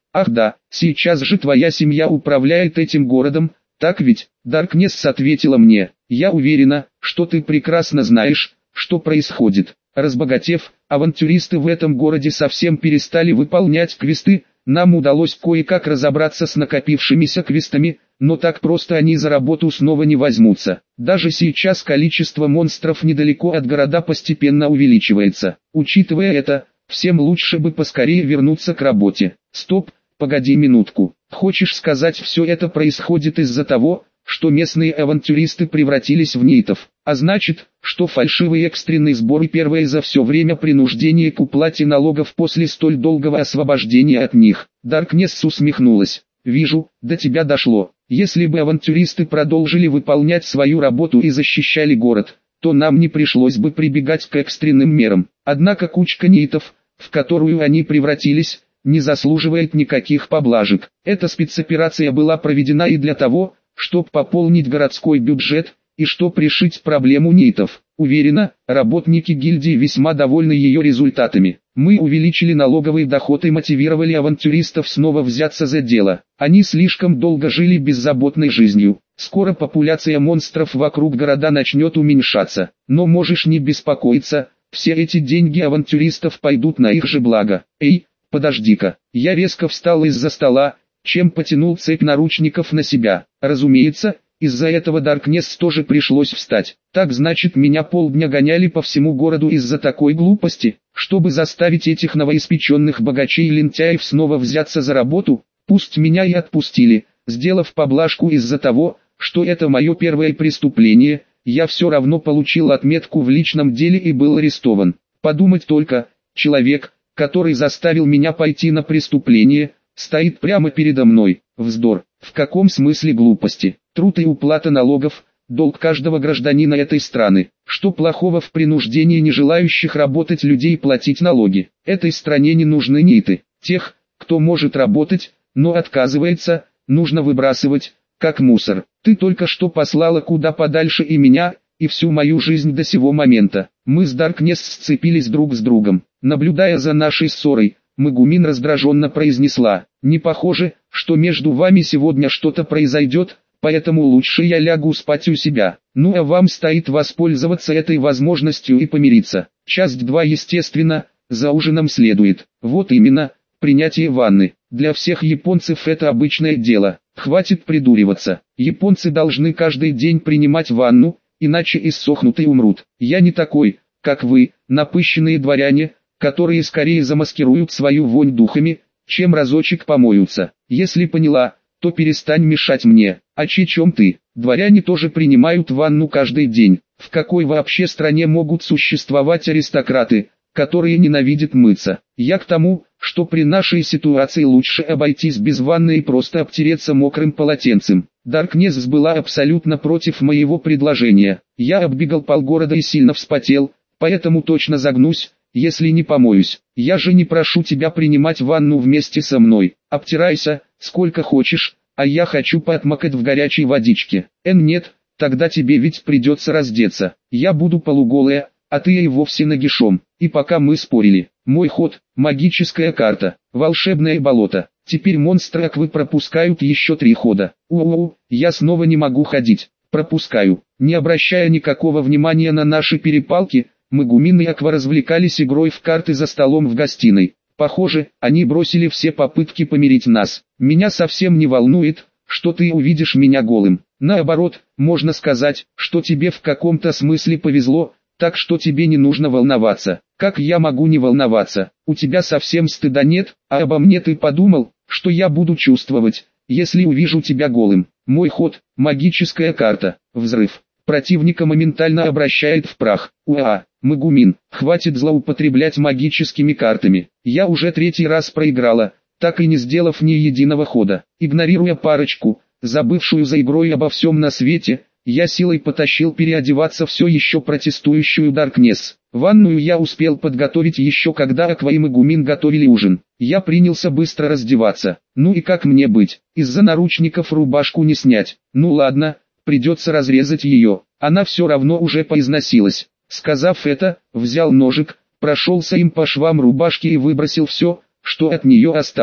Ах да, сейчас же твоя семья управляет этим городом, так ведь? Даркнесс ответила мне. Я уверена, что ты прекрасно знаешь, что происходит. Разбогатев, авантюристы в этом городе совсем перестали выполнять квесты. Нам удалось кое-как разобраться с накопившимися квестами, но так просто они за работу снова не возьмутся. Даже сейчас количество монстров недалеко от города постепенно увеличивается. Учитывая это, всем лучше бы поскорее вернуться к работе. Стоп, погоди минутку. Хочешь сказать, все это происходит из-за того, что местные авантюристы превратились в нитов, а значит, что фальшивый экстренный сбор и первое за все время принуждение к уплате налогов после столь долгого освобождения от них. Даркнесс усмехнулась. Вижу, до тебя дошло. Если бы авантюристы продолжили выполнять свою работу и защищали город, то нам не пришлось бы прибегать к экстренным мерам. Однако кучка нитов, в которую они превратились, не заслуживает никаких поблажек. Эта спецоперация была проведена и для того, чтобы пополнить городской бюджет, и чтоб решить проблему нитов. Уверена, работники гильдии весьма довольны ее результатами. Мы увеличили налоговый доход и мотивировали авантюристов снова взяться за дело. Они слишком долго жили беззаботной жизнью. Скоро популяция монстров вокруг города начнет уменьшаться. Но можешь не беспокоиться, все эти деньги авантюристов пойдут на их же благо. Эй, подожди-ка. Я резко встал из-за стола, чем потянул цепь наручников на себя. Разумеется, из-за этого Даркнесс тоже пришлось встать. Так значит, меня полдня гоняли по всему городу из-за такой глупости, чтобы заставить этих новоиспеченных богачей и лентяев снова взяться за работу. Пусть меня и отпустили, сделав поблажку из-за того, что это мое первое преступление, я все равно получил отметку в личном деле и был арестован. Подумать только, человек, который заставил меня пойти на преступление, стоит прямо передо мной. Вздор. В каком смысле глупости? Труд и уплата налогов – долг каждого гражданина этой страны. Что плохого в принуждении не желающих работать людей платить налоги? Этой стране не нужны ниты. Тех, кто может работать, но отказывается, нужно выбрасывать, как мусор. Ты только что послала куда подальше и меня, и всю мою жизнь до сего момента. Мы с Даркнесс сцепились друг с другом. Наблюдая за нашей ссорой, Мегумин раздраженно произнесла: «Не похоже, что между вами сегодня что-то произойдет, поэтому лучше я лягу спать у себя. Ну а вам стоит воспользоваться этой возможностью и помириться. Часть 2 естественно, за ужином следует. Вот именно, принятие ванны. Для всех японцев это обычное дело. Хватит придуриваться. Японцы должны каждый день принимать ванну, иначе иссохнут и умрут. Я не такой, как вы, напыщенные дворяне, которые скорее замаскируют свою вонь духами, чем разочек помоются. Если поняла, то перестань мешать мне. А чем ты? Дворяне тоже принимают ванну каждый день. В какой вообще стране могут существовать аристократы, которые ненавидят мыться? Я к тому, что при нашей ситуации лучше обойтись без ванны и просто обтереться мокрым полотенцем. Даркнесс была абсолютно против моего предложения. Я оббегал полгорода и сильно вспотел, поэтому точно загнусь, если не помоюсь. Я же не прошу тебя принимать ванну вместе со мной. Обтирайся, сколько хочешь, а я хочу поотмокать в горячей водичке. Нет, тогда тебе ведь придется раздеться. Я буду полуголая, а ты и вовсе нагишом. И пока мы спорили, мой ход – магическая карта, волшебное болото. Теперь монстры аквы пропускают еще 3 хода. Я снова не могу ходить. Пропускаю. Не обращая никакого внимания на наши перепалки, Мегумин и Аква развлекались игрой в карты за столом в гостиной. Похоже, они бросили все попытки помирить нас. Меня совсем не волнует, что ты увидишь меня голым. Наоборот, можно сказать, что тебе в каком-то смысле повезло, так что тебе не нужно волноваться. Как я могу не волноваться? У тебя совсем стыда нет, а обо мне ты подумал, что я буду чувствовать, если увижу тебя голым? Мой ход – магическая карта, взрыв. Противника моментально обращает в прах. Мегумин, хватит злоупотреблять магическими картами. Я уже 3-й раз проиграла, так и не сделав ни единого хода. Игнорируя парочку, забывшую за игрой обо всем на свете, я силой потащил переодеваться все еще протестующую Даркнесс. Ванную я успел подготовить еще когда Аква и Мегумин готовили ужин. Я принялся быстро раздеваться. Ну и как мне быть? Из-за наручников рубашку не снять. Ну ладно, придется разрезать ее. Она все равно уже поизносилась. Сказав это, взял ножик, прошелся им по швам рубашки и выбросил все, что от нее осталось.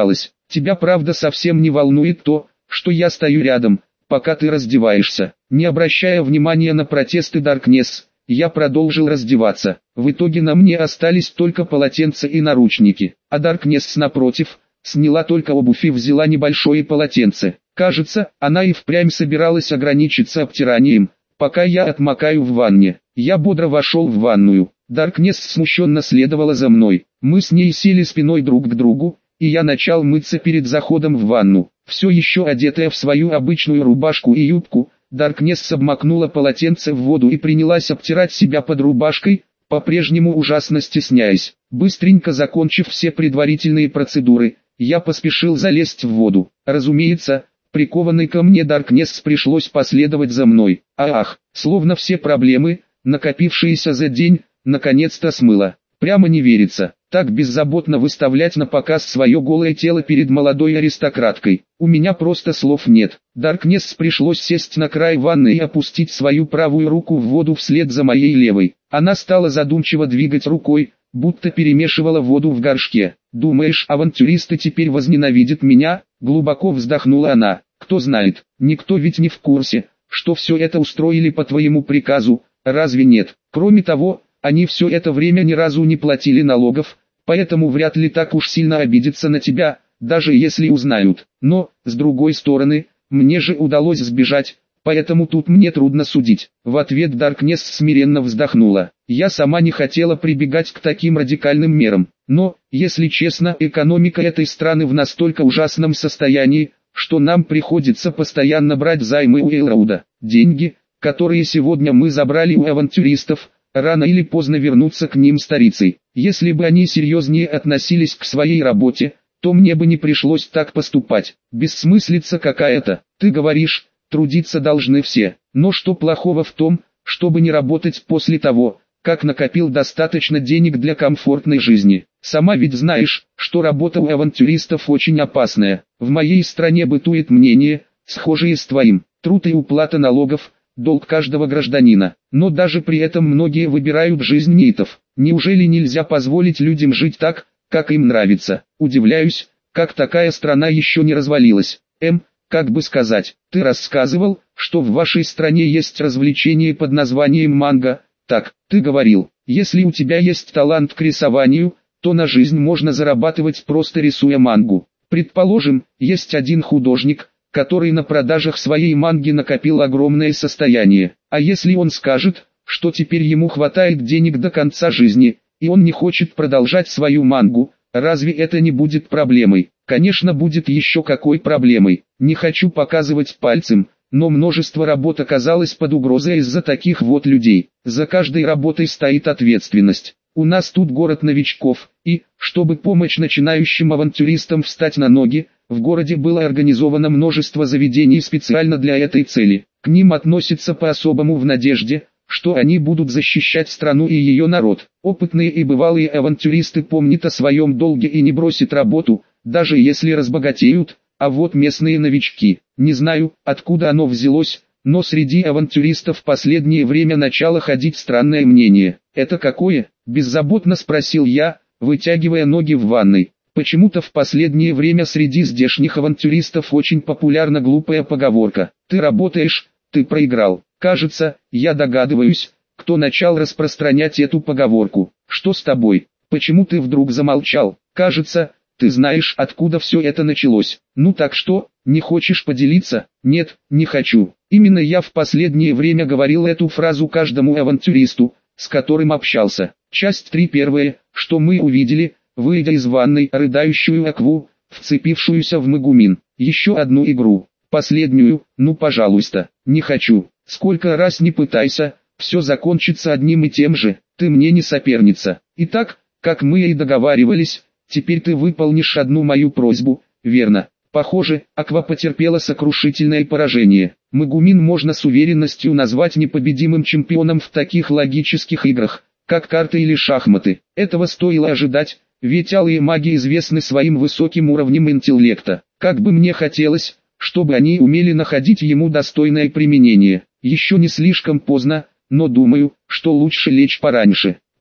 Тебя правда совсем не волнует то, что я стою рядом, пока ты раздеваешься. Не обращая внимания на протесты Даркнесс, я продолжил раздеваться. В итоге на мне остались только полотенца и наручники. А Даркнесс напротив, сняла только обувь и взяла небольшое полотенце. Кажется, она и впрямь собиралась ограничиться обтиранием, пока я отмокаю в ванне. Я бодро вошел в ванную. Даркнесс смущенно следовала за мной. Мы с ней сели спиной друг к другу, и я начал мыться перед заходом в ванну. Все еще одетая в свою обычную рубашку и юбку, Даркнесс обмакнула полотенце в воду и принялась обтирать себя под рубашкой, по-прежнему ужасно стесняясь. Быстренько закончив все предварительные процедуры, я поспешил залезть в воду. Разумеется, прикованной ко мне Даркнесс пришлось последовать за мной. Ах, словно все проблемы, накопившиеся за день, наконец-то смыло. Прямо не верится, так беззаботно выставлять на показ свое голое тело перед молодой аристократкой. У меня просто слов нет. Даркнесс пришлось сесть на край ванны и опустить свою правую руку в воду вслед за моей левой. Она стала задумчиво двигать рукой, будто перемешивала воду в горшке. «Думаешь, авантюристы теперь возненавидят меня?» — глубоко вздохнула она. «Кто знает, никто ведь не в курсе, что все это устроили по твоему приказу, разве нет? Кроме того, они все это время ни разу не платили налогов, поэтому вряд ли так уж сильно обидятся на тебя, даже если узнают. Но, с другой стороны, мне же удалось сбежать, поэтому тут мне трудно судить». В ответ Даркнесс смиренно вздохнула. Я сама не хотела прибегать к таким радикальным мерам, но, если честно, экономика этой страны в настолько ужасном состоянии, что нам приходится постоянно брать займы у Элроуда. Деньги, которые сегодня мы забрали у авантюристов, рано или поздно вернутся к ним старицей. Если бы они серьезнее относились к своей работе, то мне бы не пришлось так поступать. Бессмыслица какая-то. Ты говоришь, трудиться должны все. Но что плохого в том, чтобы не работать после того, как накопил достаточно денег для комфортной жизни? Сама ведь знаешь, что работа у авантюристов очень опасная. В моей стране бытует мнение, схожее с твоим. Труд и уплата налогов – долг каждого гражданина. Но даже при этом многие выбирают жизнь нитов. Неужели нельзя позволить людям жить так, как им нравится? Удивляюсь, как такая страна еще не развалилась. Как бы сказать, ты рассказывал, что в вашей стране есть развлечение под названием манго. Так, ты говорил, если у тебя есть талант к рисованию, то на жизнь можно зарабатывать просто рисуя мангу. Предположим, есть один художник, который на продажах своей манги накопил огромное состояние. А если он скажет, что теперь ему хватает денег до конца жизни, и он не хочет продолжать свою мангу, разве это не будет проблемой? Конечно, будет еще какой проблемой. Не хочу показывать пальцем, но множество работ оказалось под угрозой из-за таких вот людей. За каждой работой стоит ответственность. У нас тут город новичков, и, чтобы помочь начинающим авантюристам встать на ноги, в городе было организовано множество заведений специально для этой цели. К ним относятся по-особому в надежде, что они будут защищать страну и ее народ. Опытные и бывалые авантюристы помнят о своем долге и не бросят работу, даже если разбогатеют, а вот местные новички, не знаю, откуда оно взялось, но среди авантюристов в последнее время начало ходить странное мнение. «Это какое?» – беззаботно спросил я, вытягивая ноги в ванной. Почему-то в последнее время среди здешних авантюристов очень популярна глупая поговорка: «Ты работаешь, ты проиграл». Кажется, я догадываюсь, кто начал распространять эту поговорку. Что с тобой? Почему ты вдруг замолчал? Кажется, ты знаешь, откуда все это началось. Ну так что, не хочешь поделиться? Нет, не хочу. Именно я в последнее время говорил эту фразу каждому авантюристу, с которым общался. Часть 3 первое, что мы увидели, выйдя из ванной, рыдающую Акву, вцепившуюся в Мегумин. Еще одну игру. Последнюю, ну пожалуйста, не хочу. Сколько раз не пытайся, все закончится одним и тем же, ты мне не соперница. Итак, как мы и договаривались, теперь ты выполнишь одну мою просьбу, верно? Похоже, Аква потерпела сокрушительное поражение. Мегумин можно с уверенностью назвать непобедимым чемпионом в таких логических играх, как карты или шахматы. Этого стоило ожидать, ведь алые маги известны своим высоким уровнем интеллекта. Как бы мне хотелось, чтобы они умели находить ему достойное применение. Еще не слишком поздно, но думаю, что лучше лечь пораньше.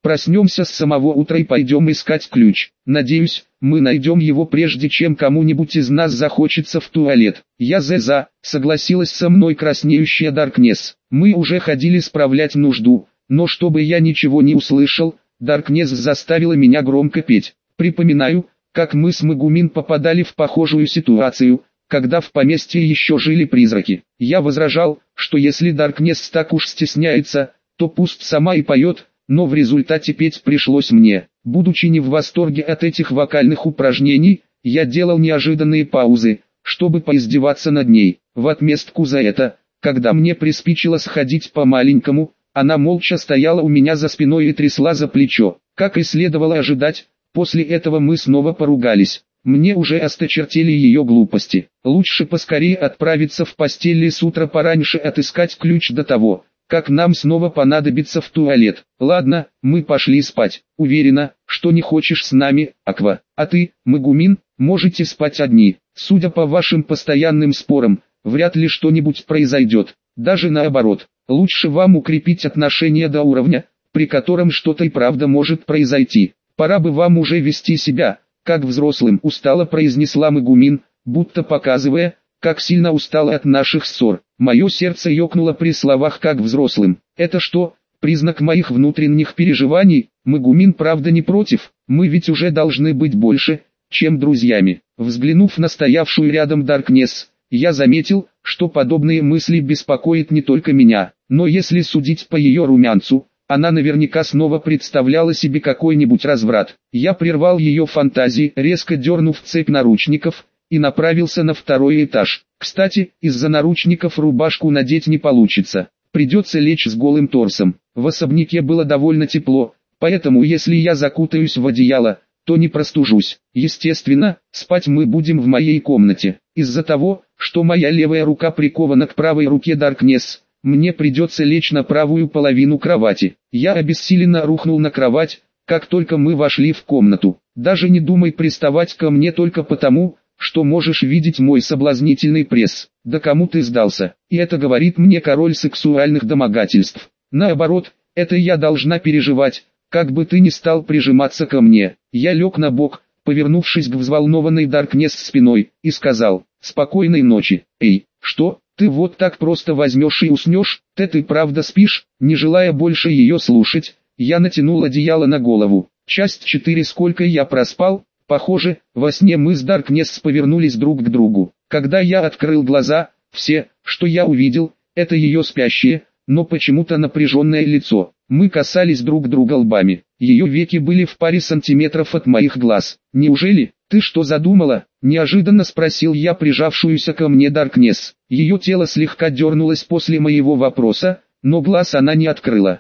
Проснемся с самого утра и пойдем искать ключ. Надеюсь, мы найдем его прежде, чем кому-нибудь из нас захочется в туалет. Я согласилась со мной краснеющая Даркнесс. Мы уже ходили справлять нужду, но чтобы я ничего не услышал, Даркнесс заставила меня громко петь. Припоминаю, как мы с Мегумин попадали в похожую ситуацию, когда в поместье еще жили призраки. Я возражал, что если Даркнесс так уж стесняется, то пусть сама и поет, но в результате петь пришлось мне. Будучи не в восторге от этих вокальных упражнений, я делал неожиданные паузы, чтобы поиздеваться над ней. В отместку за это, когда мне приспичило сходить по-маленькому, она молча стояла у меня за спиной и трясла за плечо. Как и следовало ожидать, после этого мы снова поругались. Мне уже осточертели ее глупости. Лучше поскорее отправиться в постель и с утра пораньше отыскать ключ до того, как нам снова понадобится в туалет. Ладно, мы пошли спать. Уверена, что не хочешь с нами, Аква. А ты, Мегумин, можете спать одни. Судя по вашим постоянным спорам, вряд ли что-нибудь произойдет. Даже наоборот, лучше вам укрепить отношения до уровня, при котором что-то и правда может произойти. Пора бы вам уже вести себя, как взрослым, устало произнесла Мегумин, будто показывая, как сильно устала от наших ссор. Мое сердце ёкнуло при словах «как взрослым». Это что, признак моих внутренних переживаний? Мегумин правда не против, мы ведь уже должны быть больше, чем друзьями. Взглянув на стоявшую рядом Даркнесс, я заметил, что подобные мысли беспокоят не только меня, но если судить по ее румянцу, она наверняка снова представляла себе какой-нибудь разврат. Я прервал ее фантазии, резко дернув цепь наручников, и направился на второй этаж. Кстати, из-за наручников рубашку надеть не получится, придется лечь с голым торсом. В особняке было довольно тепло, поэтому если я закутаюсь в одеяло, то не простужусь. Естественно, спать мы будем в моей комнате. Из-за того, что моя левая рука прикована к правой руке Даркнесс, мне придется лечь на правую половину кровати. Я обессиленно рухнул на кровать, как только мы вошли в комнату. Даже не думай приставать ко мне только потому, что можешь видеть мой соблазнительный пресс. Да кому ты сдался? И это говорит мне король сексуальных домогательств. Наоборот, это я должна переживать, как бы ты ни стал прижиматься ко мне. Я лег на бок, повернувшись к взволнованной Даркнесс спиной, и сказал: «Спокойной ночи». «Эй, что, ты вот так просто возьмешь и уснешь? Ты правда спишь?» Не желая больше ее слушать, я натянул одеяло на голову. Часть 4. Сколько я проспал? Похоже, во сне мы с Даркнесс повернулись друг к другу. Когда я открыл глаза, все, что я увидел, это ее спящее, но почему-то напряженное лицо. Мы касались друг друга лбами. Ее веки были в паре сантиметров от моих глаз. «Неужели, ты что задумала?» – неожиданно спросил я прижавшуюся ко мне Даркнесс. Ее тело слегка дернулось после моего вопроса, но глаз она не открыла.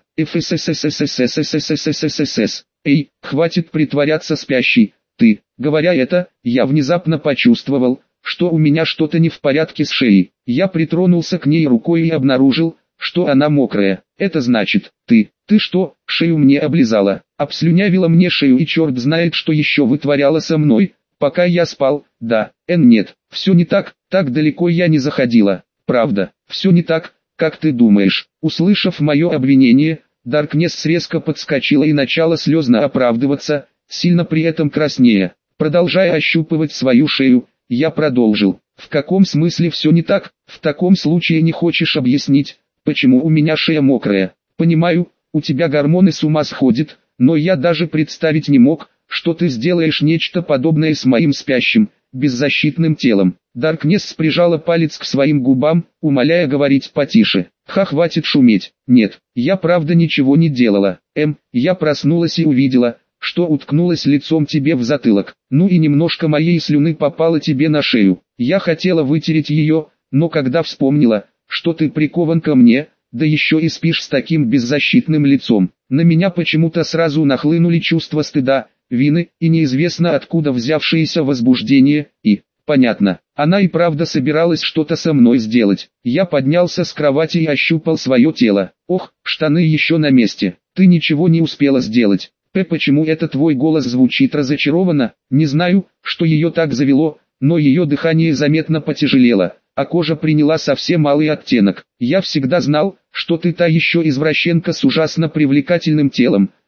«Эй, хватит притворяться спящей. Ты». Говоря это, я внезапно почувствовал, что у меня что-то не в порядке с шеей. Я притронулся к ней рукой и обнаружил, что она мокрая. Это значит, ты что, шею мне облизала, обслюнявила мне шею и черт знает что еще вытворяла со мной, пока я спал. Да, нет, все не так, так далеко я не заходила. Правда, все не так, как ты думаешь. Услышав мое обвинение, Даркнесс резко подскочила и начала слезно оправдываться, сильно при этом краснея. Продолжая ощупывать свою шею, я продолжил: «В каком смысле все не так? В таком случае не хочешь объяснить, почему у меня шея мокрая? Понимаю, у тебя гормоны с ума сходят, но я даже представить не мог, что ты сделаешь нечто подобное с моим спящим, беззащитным телом». Даркнесс прижала палец к своим губам, умоляя говорить потише. «Хватит шуметь. Нет, я правда ничего не делала. Я проснулась и увидела, что уткнулась лицом тебе в затылок. Ну и немножко моей слюны попало тебе на шею. Я хотела вытереть ее, но когда вспомнила, что ты прикован ко мне, да еще и спишь с таким беззащитным лицом, на меня почему-то сразу нахлынули чувства стыда, вины и неизвестно откуда взявшееся возбуждение, и, понятно, она и правда собиралась что-то со мной сделать. Я поднялся с кровати и ощупал свое тело. Ох, штаны еще на месте. Ты ничего не успела сделать. Почему это твой голос звучит разочарованно? Не знаю, что ее так завело, но ее дыхание заметно потяжелело, а кожа приняла совсем малый оттенок. Я всегда знал, что ты та еще извращенка с ужасно привлекательным телом,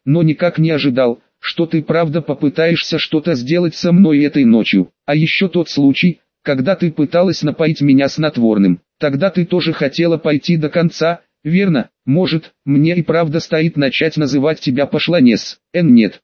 но никак не ожидал, что ты правда попытаешься что-то сделать со мной этой ночью. А еще тот случай, когда ты пыталась напоить меня снотворным. Тогда ты тоже хотела пойти до конца, верно? Может, мне и правда стоит начать называть тебя пошлонес. Нет,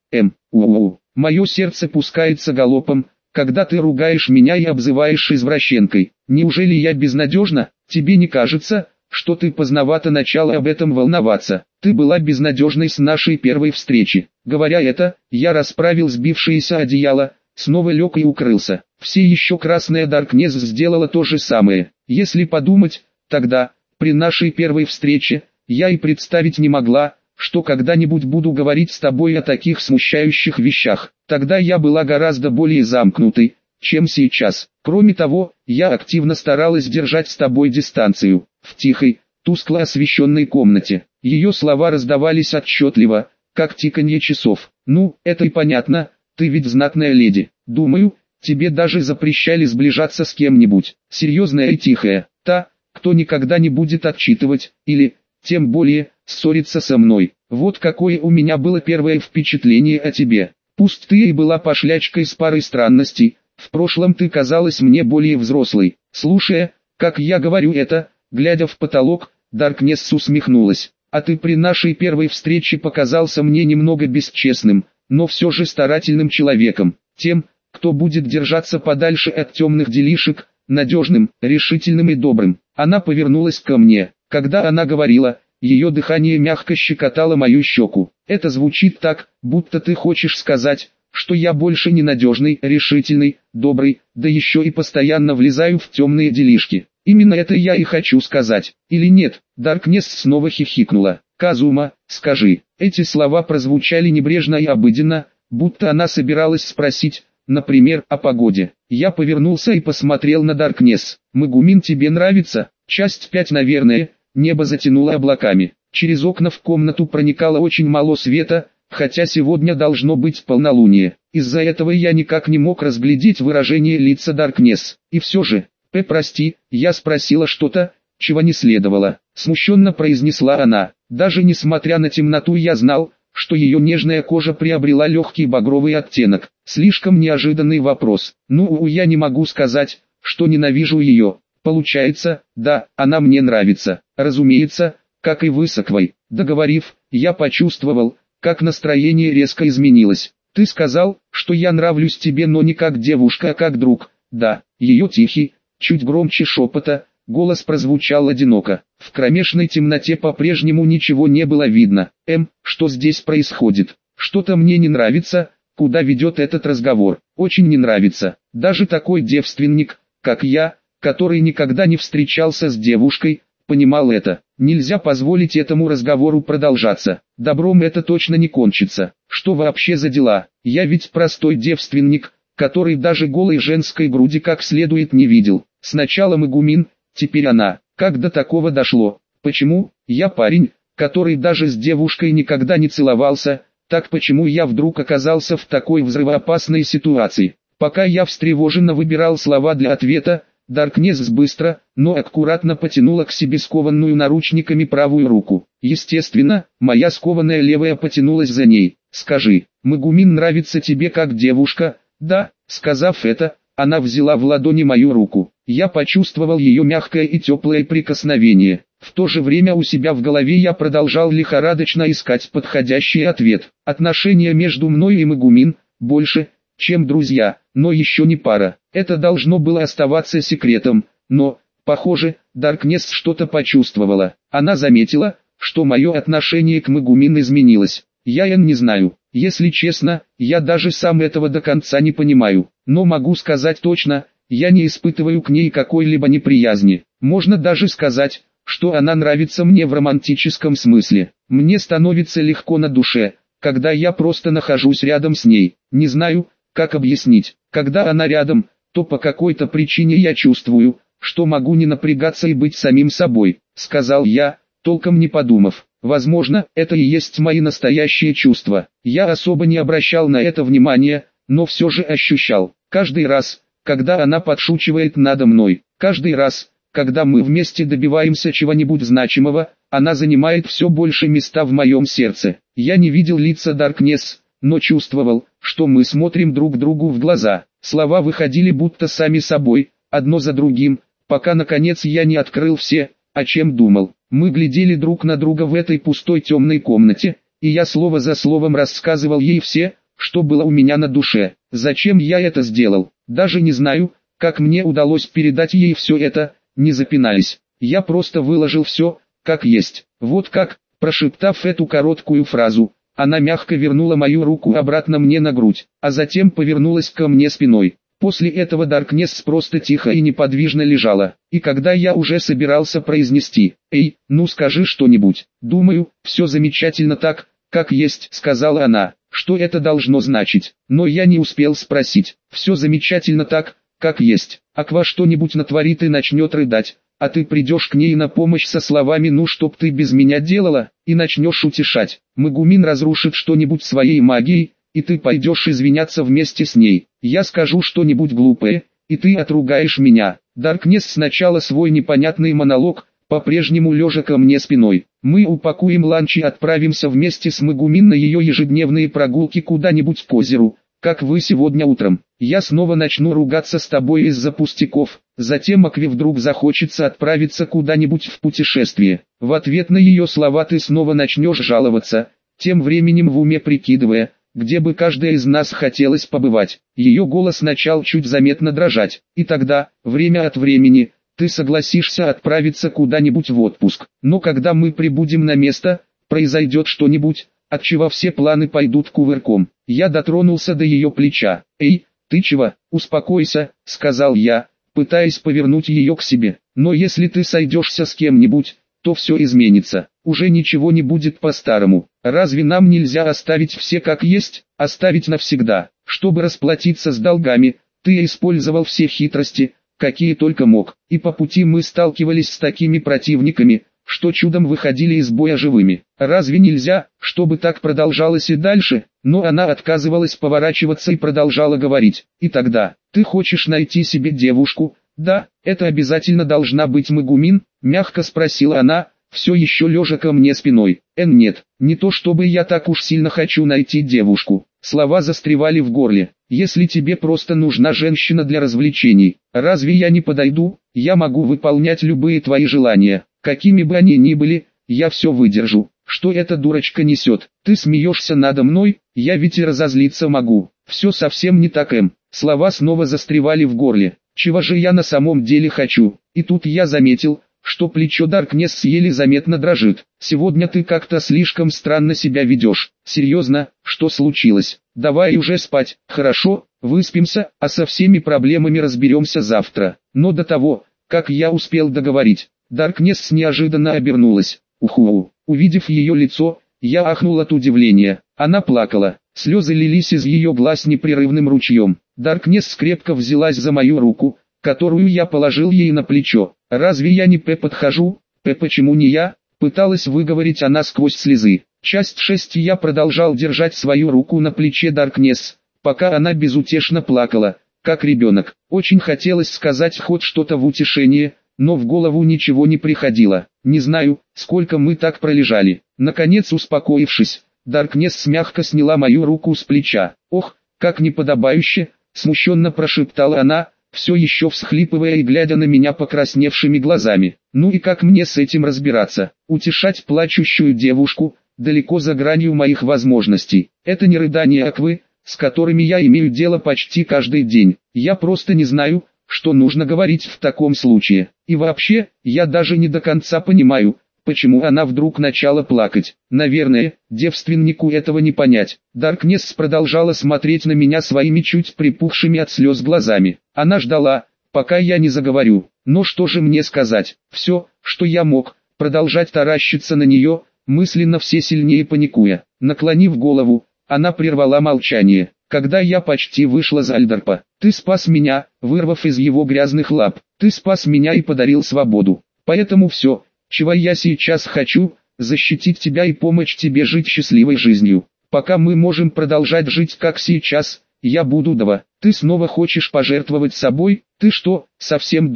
Мое сердце пускается галопом, когда ты ругаешь меня и обзываешь извращенкой. Неужели я безнадежна? Тебе не кажется, что ты поздновато начала об этом волноваться? Ты была безнадежной с нашей первой встречи. Говоря это, я расправил сбившееся одеяло, снова лег и укрылся. Все еще красная Даркнесс сделала то же самое. Если подумать, тогда, при нашей первой встрече, я и представить не могла, что когда-нибудь буду говорить с тобой о таких смущающих вещах. Тогда я была гораздо более замкнутой, чем сейчас. Кроме того, я активно старалась держать с тобой дистанцию. В тихой, тускло освещенной комнате. Ее слова раздавались отчетливо, как тиканье часов. Ну, это и понятно, ты ведь знатная леди. Думаю, тебе даже запрещали сближаться с кем-нибудь. Серьезная и тихая, та, кто никогда не будет отчитывать, или, тем более, ссориться со мной. Вот какое у меня было первое впечатление о тебе. Пусть ты и была пошлячкой с парой странностей, в прошлом ты казалась мне более взрослой. Слушая, как я говорю это, глядя в потолок, Даркнесс усмехнулась. А ты при нашей первой встрече показался мне немного бесчестным, но все же старательным человеком. Тем, кто будет держаться подальше от темных делишек, надежным, решительным и добрым. Она повернулась ко мне. Когда она говорила, ее дыхание мягко щекотало мою щеку. Это звучит так, будто ты хочешь сказать, что я больше не надежный, решительный, добрый, да еще и постоянно влезаю в темные делишки. Именно это я и хочу сказать. Или нет? Даркнесс снова хихикнула. Казума, скажи. Эти слова прозвучали небрежно и обыденно, будто она собиралась спросить, например, о погоде. Я повернулся и посмотрел на Даркнесс. Мегумин, тебе нравится? Часть 5, наверное. Небо затянуло облаками. Через окна в комнату проникало очень мало света, хотя сегодня должно быть полнолуние. Из-за этого я никак не мог разглядеть выражение лица Даркнесс. И все же, прости, я спросила что-то, чего не следовало. Смущенно произнесла она. Даже несмотря на темноту я знал, что ее нежная кожа приобрела легкий багровый оттенок. Слишком неожиданный вопрос. Ну, я не могу сказать, что ненавижу ее. Получается, да, она мне нравится. Разумеется, как и вы с Аквой. Договорив, я почувствовал, как настроение резко изменилось. Ты сказал, что я нравлюсь тебе, но не как девушка, а как друг. Да, ее тихий, чуть громче шепота, голос прозвучал одиноко. В кромешной темноте по-прежнему ничего не было видно. Что здесь происходит? Что-то мне не нравится, куда ведет этот разговор. Очень не нравится. Даже такой девственник, как я, который никогда не встречался с девушкой, понимал это. Нельзя позволить этому разговору продолжаться. Добром это точно не кончится. Что вообще за дела? Я ведь простой девственник, который даже голой женской груди как следует не видел. Сначала Мегумин, теперь она. Как до такого дошло? Почему? Я парень, который даже с девушкой никогда не целовался. Так почему я вдруг оказался в такой взрывоопасной ситуации? Пока я встревоженно выбирал слова для ответа, Даркнесс быстро, но аккуратно потянула к себе скованную наручниками правую руку. Естественно, моя скованная левая потянулась за ней. «Скажи, Мегумин нравится тебе как девушка?» «Да». Сказав это, она взяла в ладони мою руку. Я почувствовал ее мягкое и теплое прикосновение. В то же время у себя в голове я продолжал лихорадочно искать подходящий ответ. Отношения между мной и Мегумин больше, чем друзья, но еще не пара. Это должно было оставаться секретом, но, похоже, Даркнесс что-то почувствовала. Она заметила, что мое отношение к Мегумин изменилось. Я не знаю, если честно, я даже сам этого до конца не понимаю, но могу сказать точно, я не испытываю к ней какой-либо неприязни. Можно даже сказать, что она нравится мне в романтическом смысле. Мне становится легко на душе, когда я просто нахожусь рядом с ней. Не знаю, как объяснить. Когда она рядом, то по какой-то причине я чувствую, что могу не напрягаться и быть самим собой, сказал я, толком не подумав. Возможно, это и есть мои настоящие чувства. Я особо не обращал на это внимания, но все же ощущал. Каждый раз, когда она подшучивает надо мной, каждый раз, когда мы вместе добиваемся чего-нибудь значимого, она занимает все больше места в моем сердце. Я не видел лица Даркнесс, но чувствовал, что мы смотрим друг другу в глаза. Слова выходили будто сами собой, одно за другим, пока наконец я не открыл все, о чем думал. Мы глядели друг на друга в этой пустой темной комнате, и я слово за словом рассказывал ей все, что было у меня на душе. Зачем я это сделал? Даже не знаю, как мне удалось передать ей все это, не запинаясь. Я просто выложил все, как есть. Вот как, прошептав эту короткую фразу, она мягко вернула мою руку обратно мне на грудь, а затем повернулась ко мне спиной. После этого Даркнесс просто тихо и неподвижно лежала, и когда я уже собирался произнести: «Эй, ну скажи что-нибудь», «Думаю, все замечательно так, как есть», сказала она. Что это должно значить? Но я не успел спросить. Все замечательно так, как есть. Аква что-нибудь натворит и начнет рыдать, а ты придешь к ней на помощь со словами «ну чтоб ты без меня делала», и начнешь утешать. Мегумин разрушит что-нибудь своей магией, и ты пойдешь извиняться вместе с ней. Я скажу что-нибудь глупое, и ты отругаешь меня. Даркнесс сначала свой непонятный монолог, по-прежнему лежа ко мне спиной. Мы упакуем ланч и отправимся вместе с Мегумин на ее ежедневные прогулки куда-нибудь к озеру, как вы сегодня утром. Я снова начну ругаться с тобой из-за пустяков, затем Акве вдруг захочется отправиться куда-нибудь в путешествие. В ответ на ее слова ты снова начнешь жаловаться, тем временем в уме прикидывая, где бы каждая из нас хотелось побывать. Ее голос начал чуть заметно дрожать, и тогда, время от времени, ты согласишься отправиться куда-нибудь в отпуск. Но когда мы прибудем на место, произойдет что-нибудь, отчего все планы пойдут кувырком. Я дотронулся до ее плеча. «Эй, ты чего? Успокойся», — сказал я, пытаясь повернуть ее к себе. «Но если ты сойдешься с кем-нибудь, то все изменится. Уже ничего не будет по-старому. Разве нам нельзя оставить все как есть, оставить навсегда? Чтобы расплатиться с долгами, ты использовал все хитрости, какие только мог, и по пути мы сталкивались с такими противниками, что чудом выходили из боя живыми. Разве нельзя, чтобы так продолжалось и дальше?» Но она отказывалась поворачиваться и продолжала говорить. «И тогда, ты хочешь найти себе девушку?» «Да, это обязательно должна быть Мегумин?» — мягко спросила она, все еще лежа ко мне спиной. Нет, не то чтобы я так уж сильно хочу найти девушку». Слова застревали в горле. «Если тебе просто нужна женщина для развлечений, разве я не подойду? Я могу выполнять любые твои желания, какими бы они ни были, я все выдержу». «Что эта дурочка несет? Ты смеешься надо мной? Я ведь и разозлиться могу». «Все совсем не так, Слова снова застревали в горле. «Чего же я на самом деле хочу?» И тут я заметил, что плечо Даркнесс еле заметно дрожит. «Сегодня ты как-то слишком странно себя ведешь». «Серьезно, что случилось? Давай уже спать». «Хорошо, выспимся, а со всеми проблемами разберемся завтра». Но до того, как я успел договорить, Даркнесс неожиданно обернулась. Уху! Увидев ее лицо, я ахнул от удивления. Она плакала, слезы лились из ее глаз непрерывным ручьем. Даркнесс крепко взялась за мою руку, которую я положил ей на плечо. «Разве я не подхожу? Почему не я?» Пыталась выговорить она сквозь слезы. Часть 6. Я продолжал держать свою руку на плече Даркнесс, пока она безутешно плакала, как ребенок. Очень хотелось сказать хоть что-то в утешение, но в голову ничего не приходило. Не знаю, сколько мы так пролежали. Наконец успокоившись, Даркнесс мягко сняла мою руку с плеча. «Ох, как неподобающе!» — смущенно прошептала она, все еще всхлипывая и глядя на меня покрасневшими глазами. «Ну и как мне с этим разбираться? Утешать плачущую девушку, далеко за гранью моих возможностей. Это не рыдания Аквы, с которыми я имею дело почти каждый день. Я просто не знаю, что нужно говорить в таком случае. И вообще, я даже не до конца понимаю, почему она вдруг начала плакать. Наверное, девственнику этого не понять». Даркнесс продолжала смотреть на меня своими чуть припухшими от слез глазами. Она ждала, пока я не заговорю. Но что же мне сказать? Все, что я мог, продолжать таращиться на нее, мысленно все сильнее паникуя. Наклонив голову, она прервала молчание. «Когда я почти вышла за Альдерпа, ты спас меня, вырвав из его грязных лап. Ты спас меня и подарил свободу. Поэтому все, чего я сейчас хочу, защитить тебя и помочь тебе жить счастливой жизнью. Пока мы можем продолжать жить как сейчас, я буду дова. Ты снова хочешь пожертвовать собой? Ты что, совсем дура?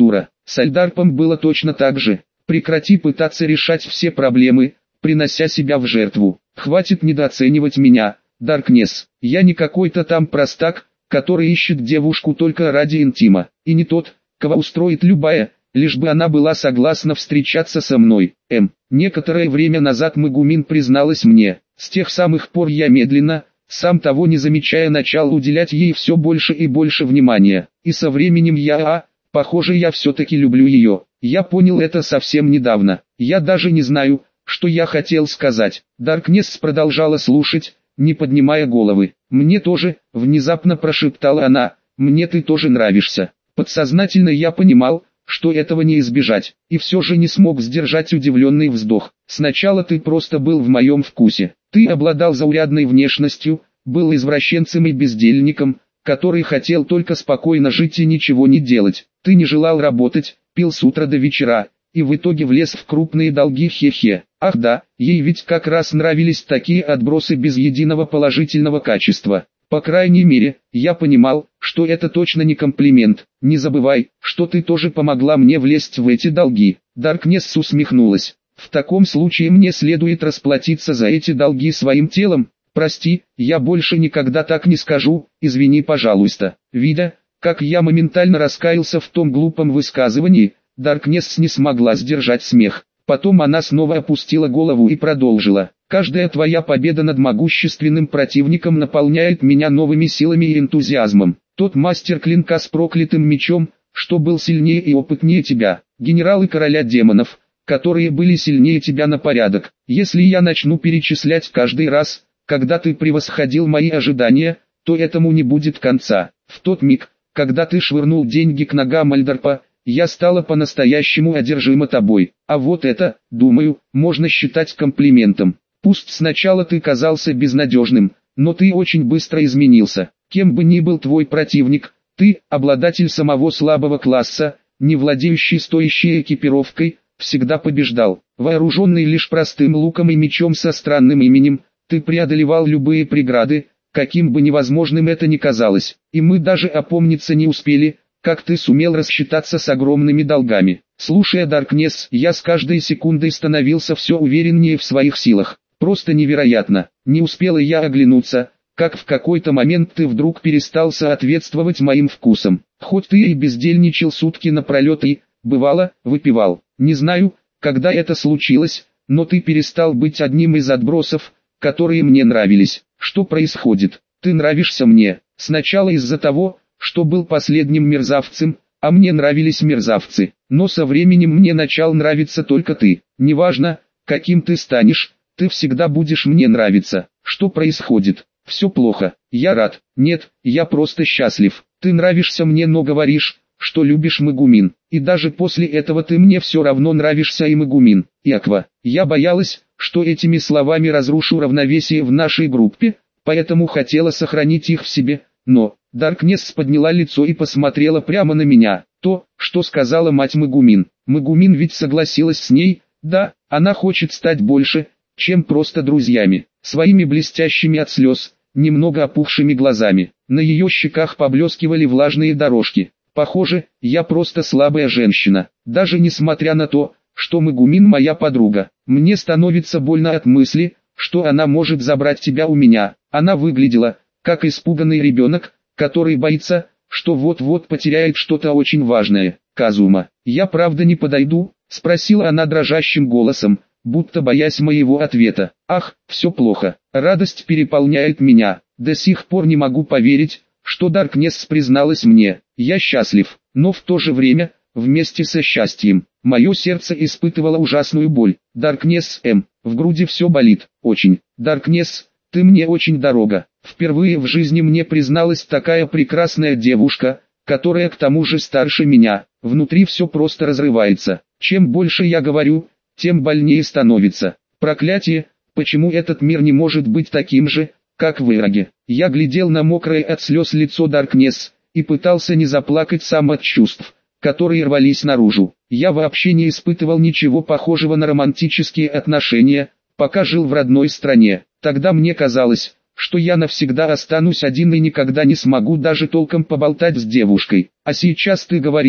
С Альдарпом было точно так же. Прекрати пытаться решать все проблемы, принося себя в жертву. Хватит недооценивать меня, Даркнесс. Я не какой-то там простак, который ищет девушку только ради интима. И не тот, кого устроит любая, лишь бы она была согласна встречаться со мной. Некоторое время назад Мегумин призналась мне. С тех самых пор я медленно, сам того не замечая, начал уделять ей все больше и больше внимания. И со временем похоже, я все-таки люблю ее. Я понял это совсем недавно. Я даже не знаю, что я хотел сказать. Даркнесс продолжала слушать, не поднимая головы. «Мне тоже», — внезапно прошептала она, — «мне ты тоже нравишься». Подсознательно я понимал, что этого не избежать, и все же не смог сдержать удивленный вздох. «Сначала ты просто был в моем вкусе. Ты обладал заурядной внешностью, был извращенцем и бездельником, который хотел только спокойно жить и ничего не делать. Ты не желал работать, пил с утра до вечера, и в итоге влез в крупные долги, хе-хе. Ах да, ей ведь как раз нравились такие отбросы без единого положительного качества. По крайней мере, я понимал, что это точно не комплимент. Не забывай, что ты тоже помогла мне влезть в эти долги». Даркнесс усмехнулась. «В таком случае мне следует расплатиться за эти долги своим телом? Прости, я больше никогда так не скажу, извини, пожалуйста». Видя, как я моментально раскаялся в том глупом высказывании, Даркнесс не смогла сдержать смех. Потом она снова опустила голову и продолжила. «Каждая твоя победа над могущественным противником наполняет меня новыми силами и энтузиазмом. Тот мастер клинка с проклятым мечом, что был сильнее и опытнее тебя, генералы короля демонов, которые были сильнее тебя на порядок. Если я начну перечислять каждый раз, когда ты превосходил мои ожидания, то этому не будет конца. В тот миг, когда ты швырнул деньги к ногам Альдарпа, я стала по-настоящему одержима тобой. А вот это, думаю, можно считать комплиментом. Пусть сначала ты казался безнадежным, но ты очень быстро изменился. Кем бы ни был твой противник, ты, обладатель самого слабого класса, не владеющий стоящей экипировкой, всегда побеждал. Вооруженный лишь простым луком и мечом со странным именем, ты преодолевал любые преграды, каким бы невозможным это ни казалось. И мы даже опомниться не успели, как ты сумел рассчитаться с огромными долгами. Слушая Даркнесс, я с каждой секундой становился все увереннее в своих силах. Просто невероятно. Не успела я оглянуться, как в какой-то момент ты вдруг перестал соответствовать моим вкусам. Хоть ты и бездельничал сутки напролет и, бывало, выпивал. Не знаю, когда это случилось, но ты перестал быть одним из отбросов, которые мне нравились. Что происходит? Ты нравишься мне. Сначала из-за того, что был последним мерзавцем, а мне нравились мерзавцы. Но со временем мне начал нравиться только ты. Неважно, каким ты станешь, ты всегда будешь мне нравиться. Что происходит? Все плохо. Я рад. Нет, я просто счастлив. Ты нравишься мне, но говоришь, что любишь Мегумин. И даже после этого ты мне все равно нравишься и Мегумин, и Аква. Я боялась, что этими словами разрушу равновесие в нашей группе, поэтому хотела сохранить их в себе, но... Даркнесс подняла лицо и посмотрела прямо на меня. То, что сказала мать Мегумин. Мегумин ведь согласилась с ней, да, она хочет стать больше, чем просто друзьями. Своими блестящими от слез, немного опухшими глазами. На ее щеках поблескивали влажные дорожки. Похоже, я просто слабая женщина. Даже несмотря на то, что Мегумин моя подруга. Мне становится больно от мысли, что она может забрать тебя у меня. Она выглядела, как испуганный ребенок, который боится, что вот-вот потеряет что-то очень важное. «Казума, я правда не подойду?» — спросила она дрожащим голосом, будто боясь моего ответа. «Ах, все плохо. Радость переполняет меня. До сих пор не могу поверить, что Даркнесс призналась мне. Я счастлив, но в то же время, вместе со счастьем, мое сердце испытывало ужасную боль. Даркнесс, в груди все болит. Очень. Даркнесс, ты мне очень дорога. Впервые в жизни мне призналась такая прекрасная девушка, которая к тому же старше меня. Внутри все просто разрывается. Чем больше я говорю, тем больнее становится. Проклятие, почему этот мир не может быть таким же, как в Эраге? Я глядел на мокрое от слез лицо Даркнесс, и пытался не заплакать сам от чувств, которые рвались наружу. Я вообще не испытывал ничего похожего на романтические отношения, пока жил в родной стране. Тогда мне казалось, что я навсегда останусь один и никогда не смогу даже толком поболтать с девушкой. А сейчас ты говоришь,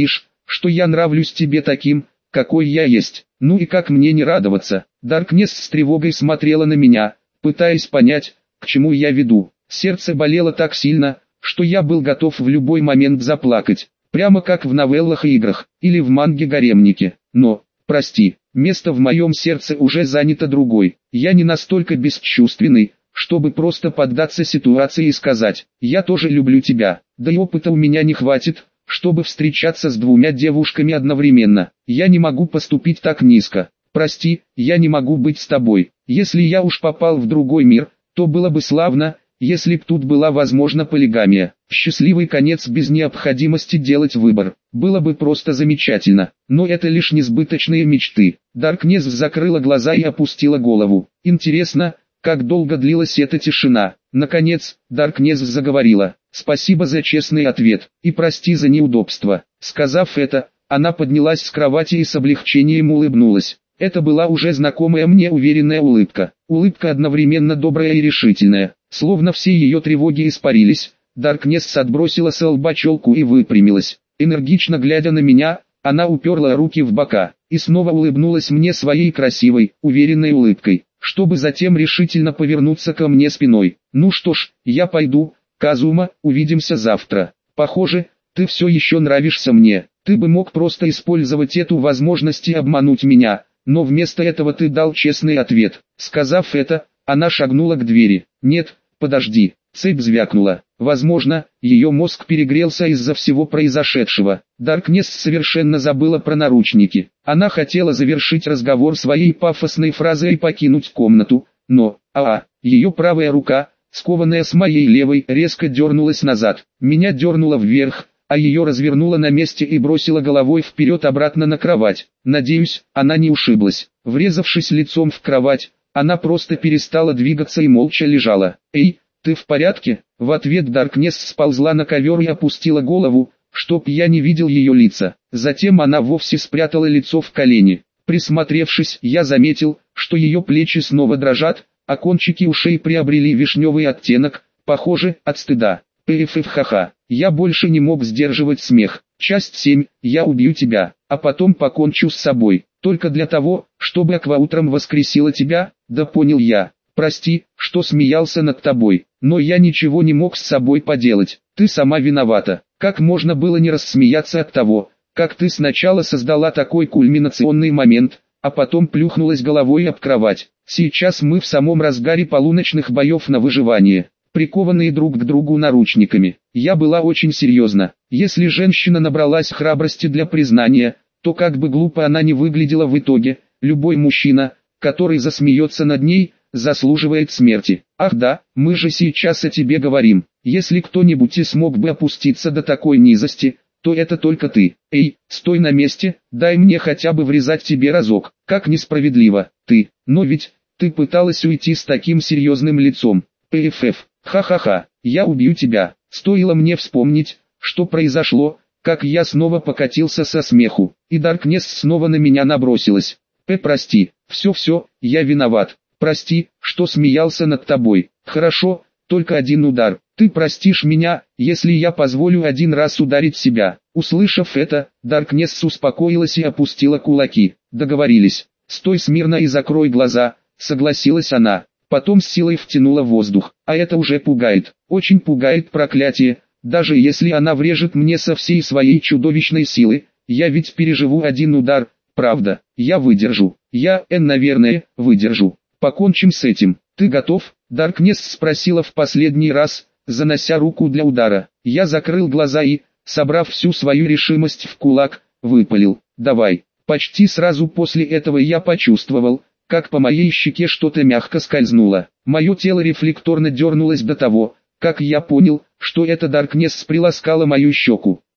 что я нравлюсь тебе таким, какой я есть. Ну и как мне не радоваться? Даркнесс с тревогой смотрела на меня, пытаясь понять, к чему я веду. Сердце болело так сильно, что я был готов в любой момент заплакать, прямо как в новеллах и играх, или в манге-гаремнике. Но, прости, место в моем сердце уже занято другой. Я не настолько бесчувственный, чтобы просто поддаться ситуации и сказать: «Я тоже люблю тебя». Да и опыта у меня не хватит, чтобы встречаться с двумя девушками одновременно. Я не могу поступить так низко. Прости, я не могу быть с тобой. Если я уж попал в другой мир, то было бы славно, если б тут была возможна полигамия. Счастливый конец без необходимости делать выбор. Было бы просто замечательно. Но это лишь несбыточные мечты. Даркнесс закрыла глаза и опустила голову. Интересно, как долго длилась эта тишина. Наконец, Даркнесс заговорила. «Спасибо за честный ответ, и прости за неудобство». Сказав это, она поднялась с кровати и с облегчением улыбнулась. Это была уже знакомая мне уверенная улыбка. Улыбка одновременно добрая и решительная. Словно все ее тревоги испарились, Даркнесс отбросила с лба челку и выпрямилась. Энергично глядя на меня, она уперла руки в бока, и снова улыбнулась мне своей красивой, уверенной улыбкой, чтобы затем решительно повернуться ко мне спиной. «Ну что ж, я пойду, Казума, увидимся завтра. Похоже, ты все еще нравишься мне. Ты бы мог просто использовать эту возможность и обмануть меня, но вместо этого ты дал честный ответ». Сказав это, она шагнула к двери. «Нет, подожди». Цепь звякнула. Возможно, ее мозг перегрелся из-за всего произошедшего. Даркнесс совершенно забыла про наручники. Она хотела завершить разговор своей пафосной фразой и покинуть комнату, но, ее правая рука, скованная с моей левой, резко дернулась назад. Меня дернуло вверх, а ее развернуло на месте и бросило головой вперед обратно на кровать. Надеюсь, она не ушиблась. Врезавшись лицом в кровать, она просто перестала двигаться и молча лежала. «Эй, ты в порядке?» В ответ Даркнесс сползла на ковер и опустила голову, чтоб я не видел ее лица. Затем она вовсе спрятала лицо в колени. Присмотревшись, я заметил, что ее плечи снова дрожат, а кончики ушей приобрели вишневый оттенок, похоже, от стыда. Ха-ха. Я больше не мог сдерживать смех. Часть 7. Я убью тебя, а потом покончу с собой. Только для того, чтобы Аква утром воскресила тебя? Да понял я. Прости, что смеялся над тобой, но я ничего не мог с собой поделать. Ты сама виновата. Как можно было не рассмеяться от того, как ты сначала создала такой кульминационный момент, а потом плюхнулась головой об кровать. Сейчас мы в самом разгаре полуночных боев на выживание, прикованные друг к другу наручниками. Я была очень серьезна. Если женщина набралась храбрости для признания, то как бы глупо она ни выглядела в итоге, любой мужчина, который засмеется над ней, заслуживает смерти. Ах да, мы же сейчас о тебе говорим. Если кто-нибудь и смог бы опуститься до такой низости, то это только ты. Эй, стой на месте, дай мне хотя бы врезать тебе разок. Как несправедливо, ты. Но ведь, ты пыталась уйти с таким серьезным лицом. ПФФ, ха-ха-ха, я убью тебя. Стоило мне вспомнить, что произошло, как я снова покатился со смеху, и Даркнесс снова на меня набросилась. Прости, все, я виноват. Прости, что смеялся над тобой. Хорошо, только один удар. Ты простишь меня, если я позволю один раз ударить себя. Услышав это, Даркнесс успокоилась и опустила кулаки. Договорились. Стой смирно и закрой глаза, согласилась она. Потом с силой втянула воздух. А это уже пугает. Очень пугает проклятие. Даже если она врежет мне со всей своей чудовищной силы, я ведь переживу один удар. Правда, я выдержу. Наверное, выдержу. Покончим с этим. Ты готов? Даркнесс спросила в последний раз, занося руку для удара. Я закрыл глаза и, собрав всю свою решимость в кулак, выпалил. Давай. Почти сразу после этого я почувствовал, как по моей щеке что-то мягко скользнуло. Мое тело рефлекторно дернулось до того, как я понял, что это Даркнесс приласкала мою щеку.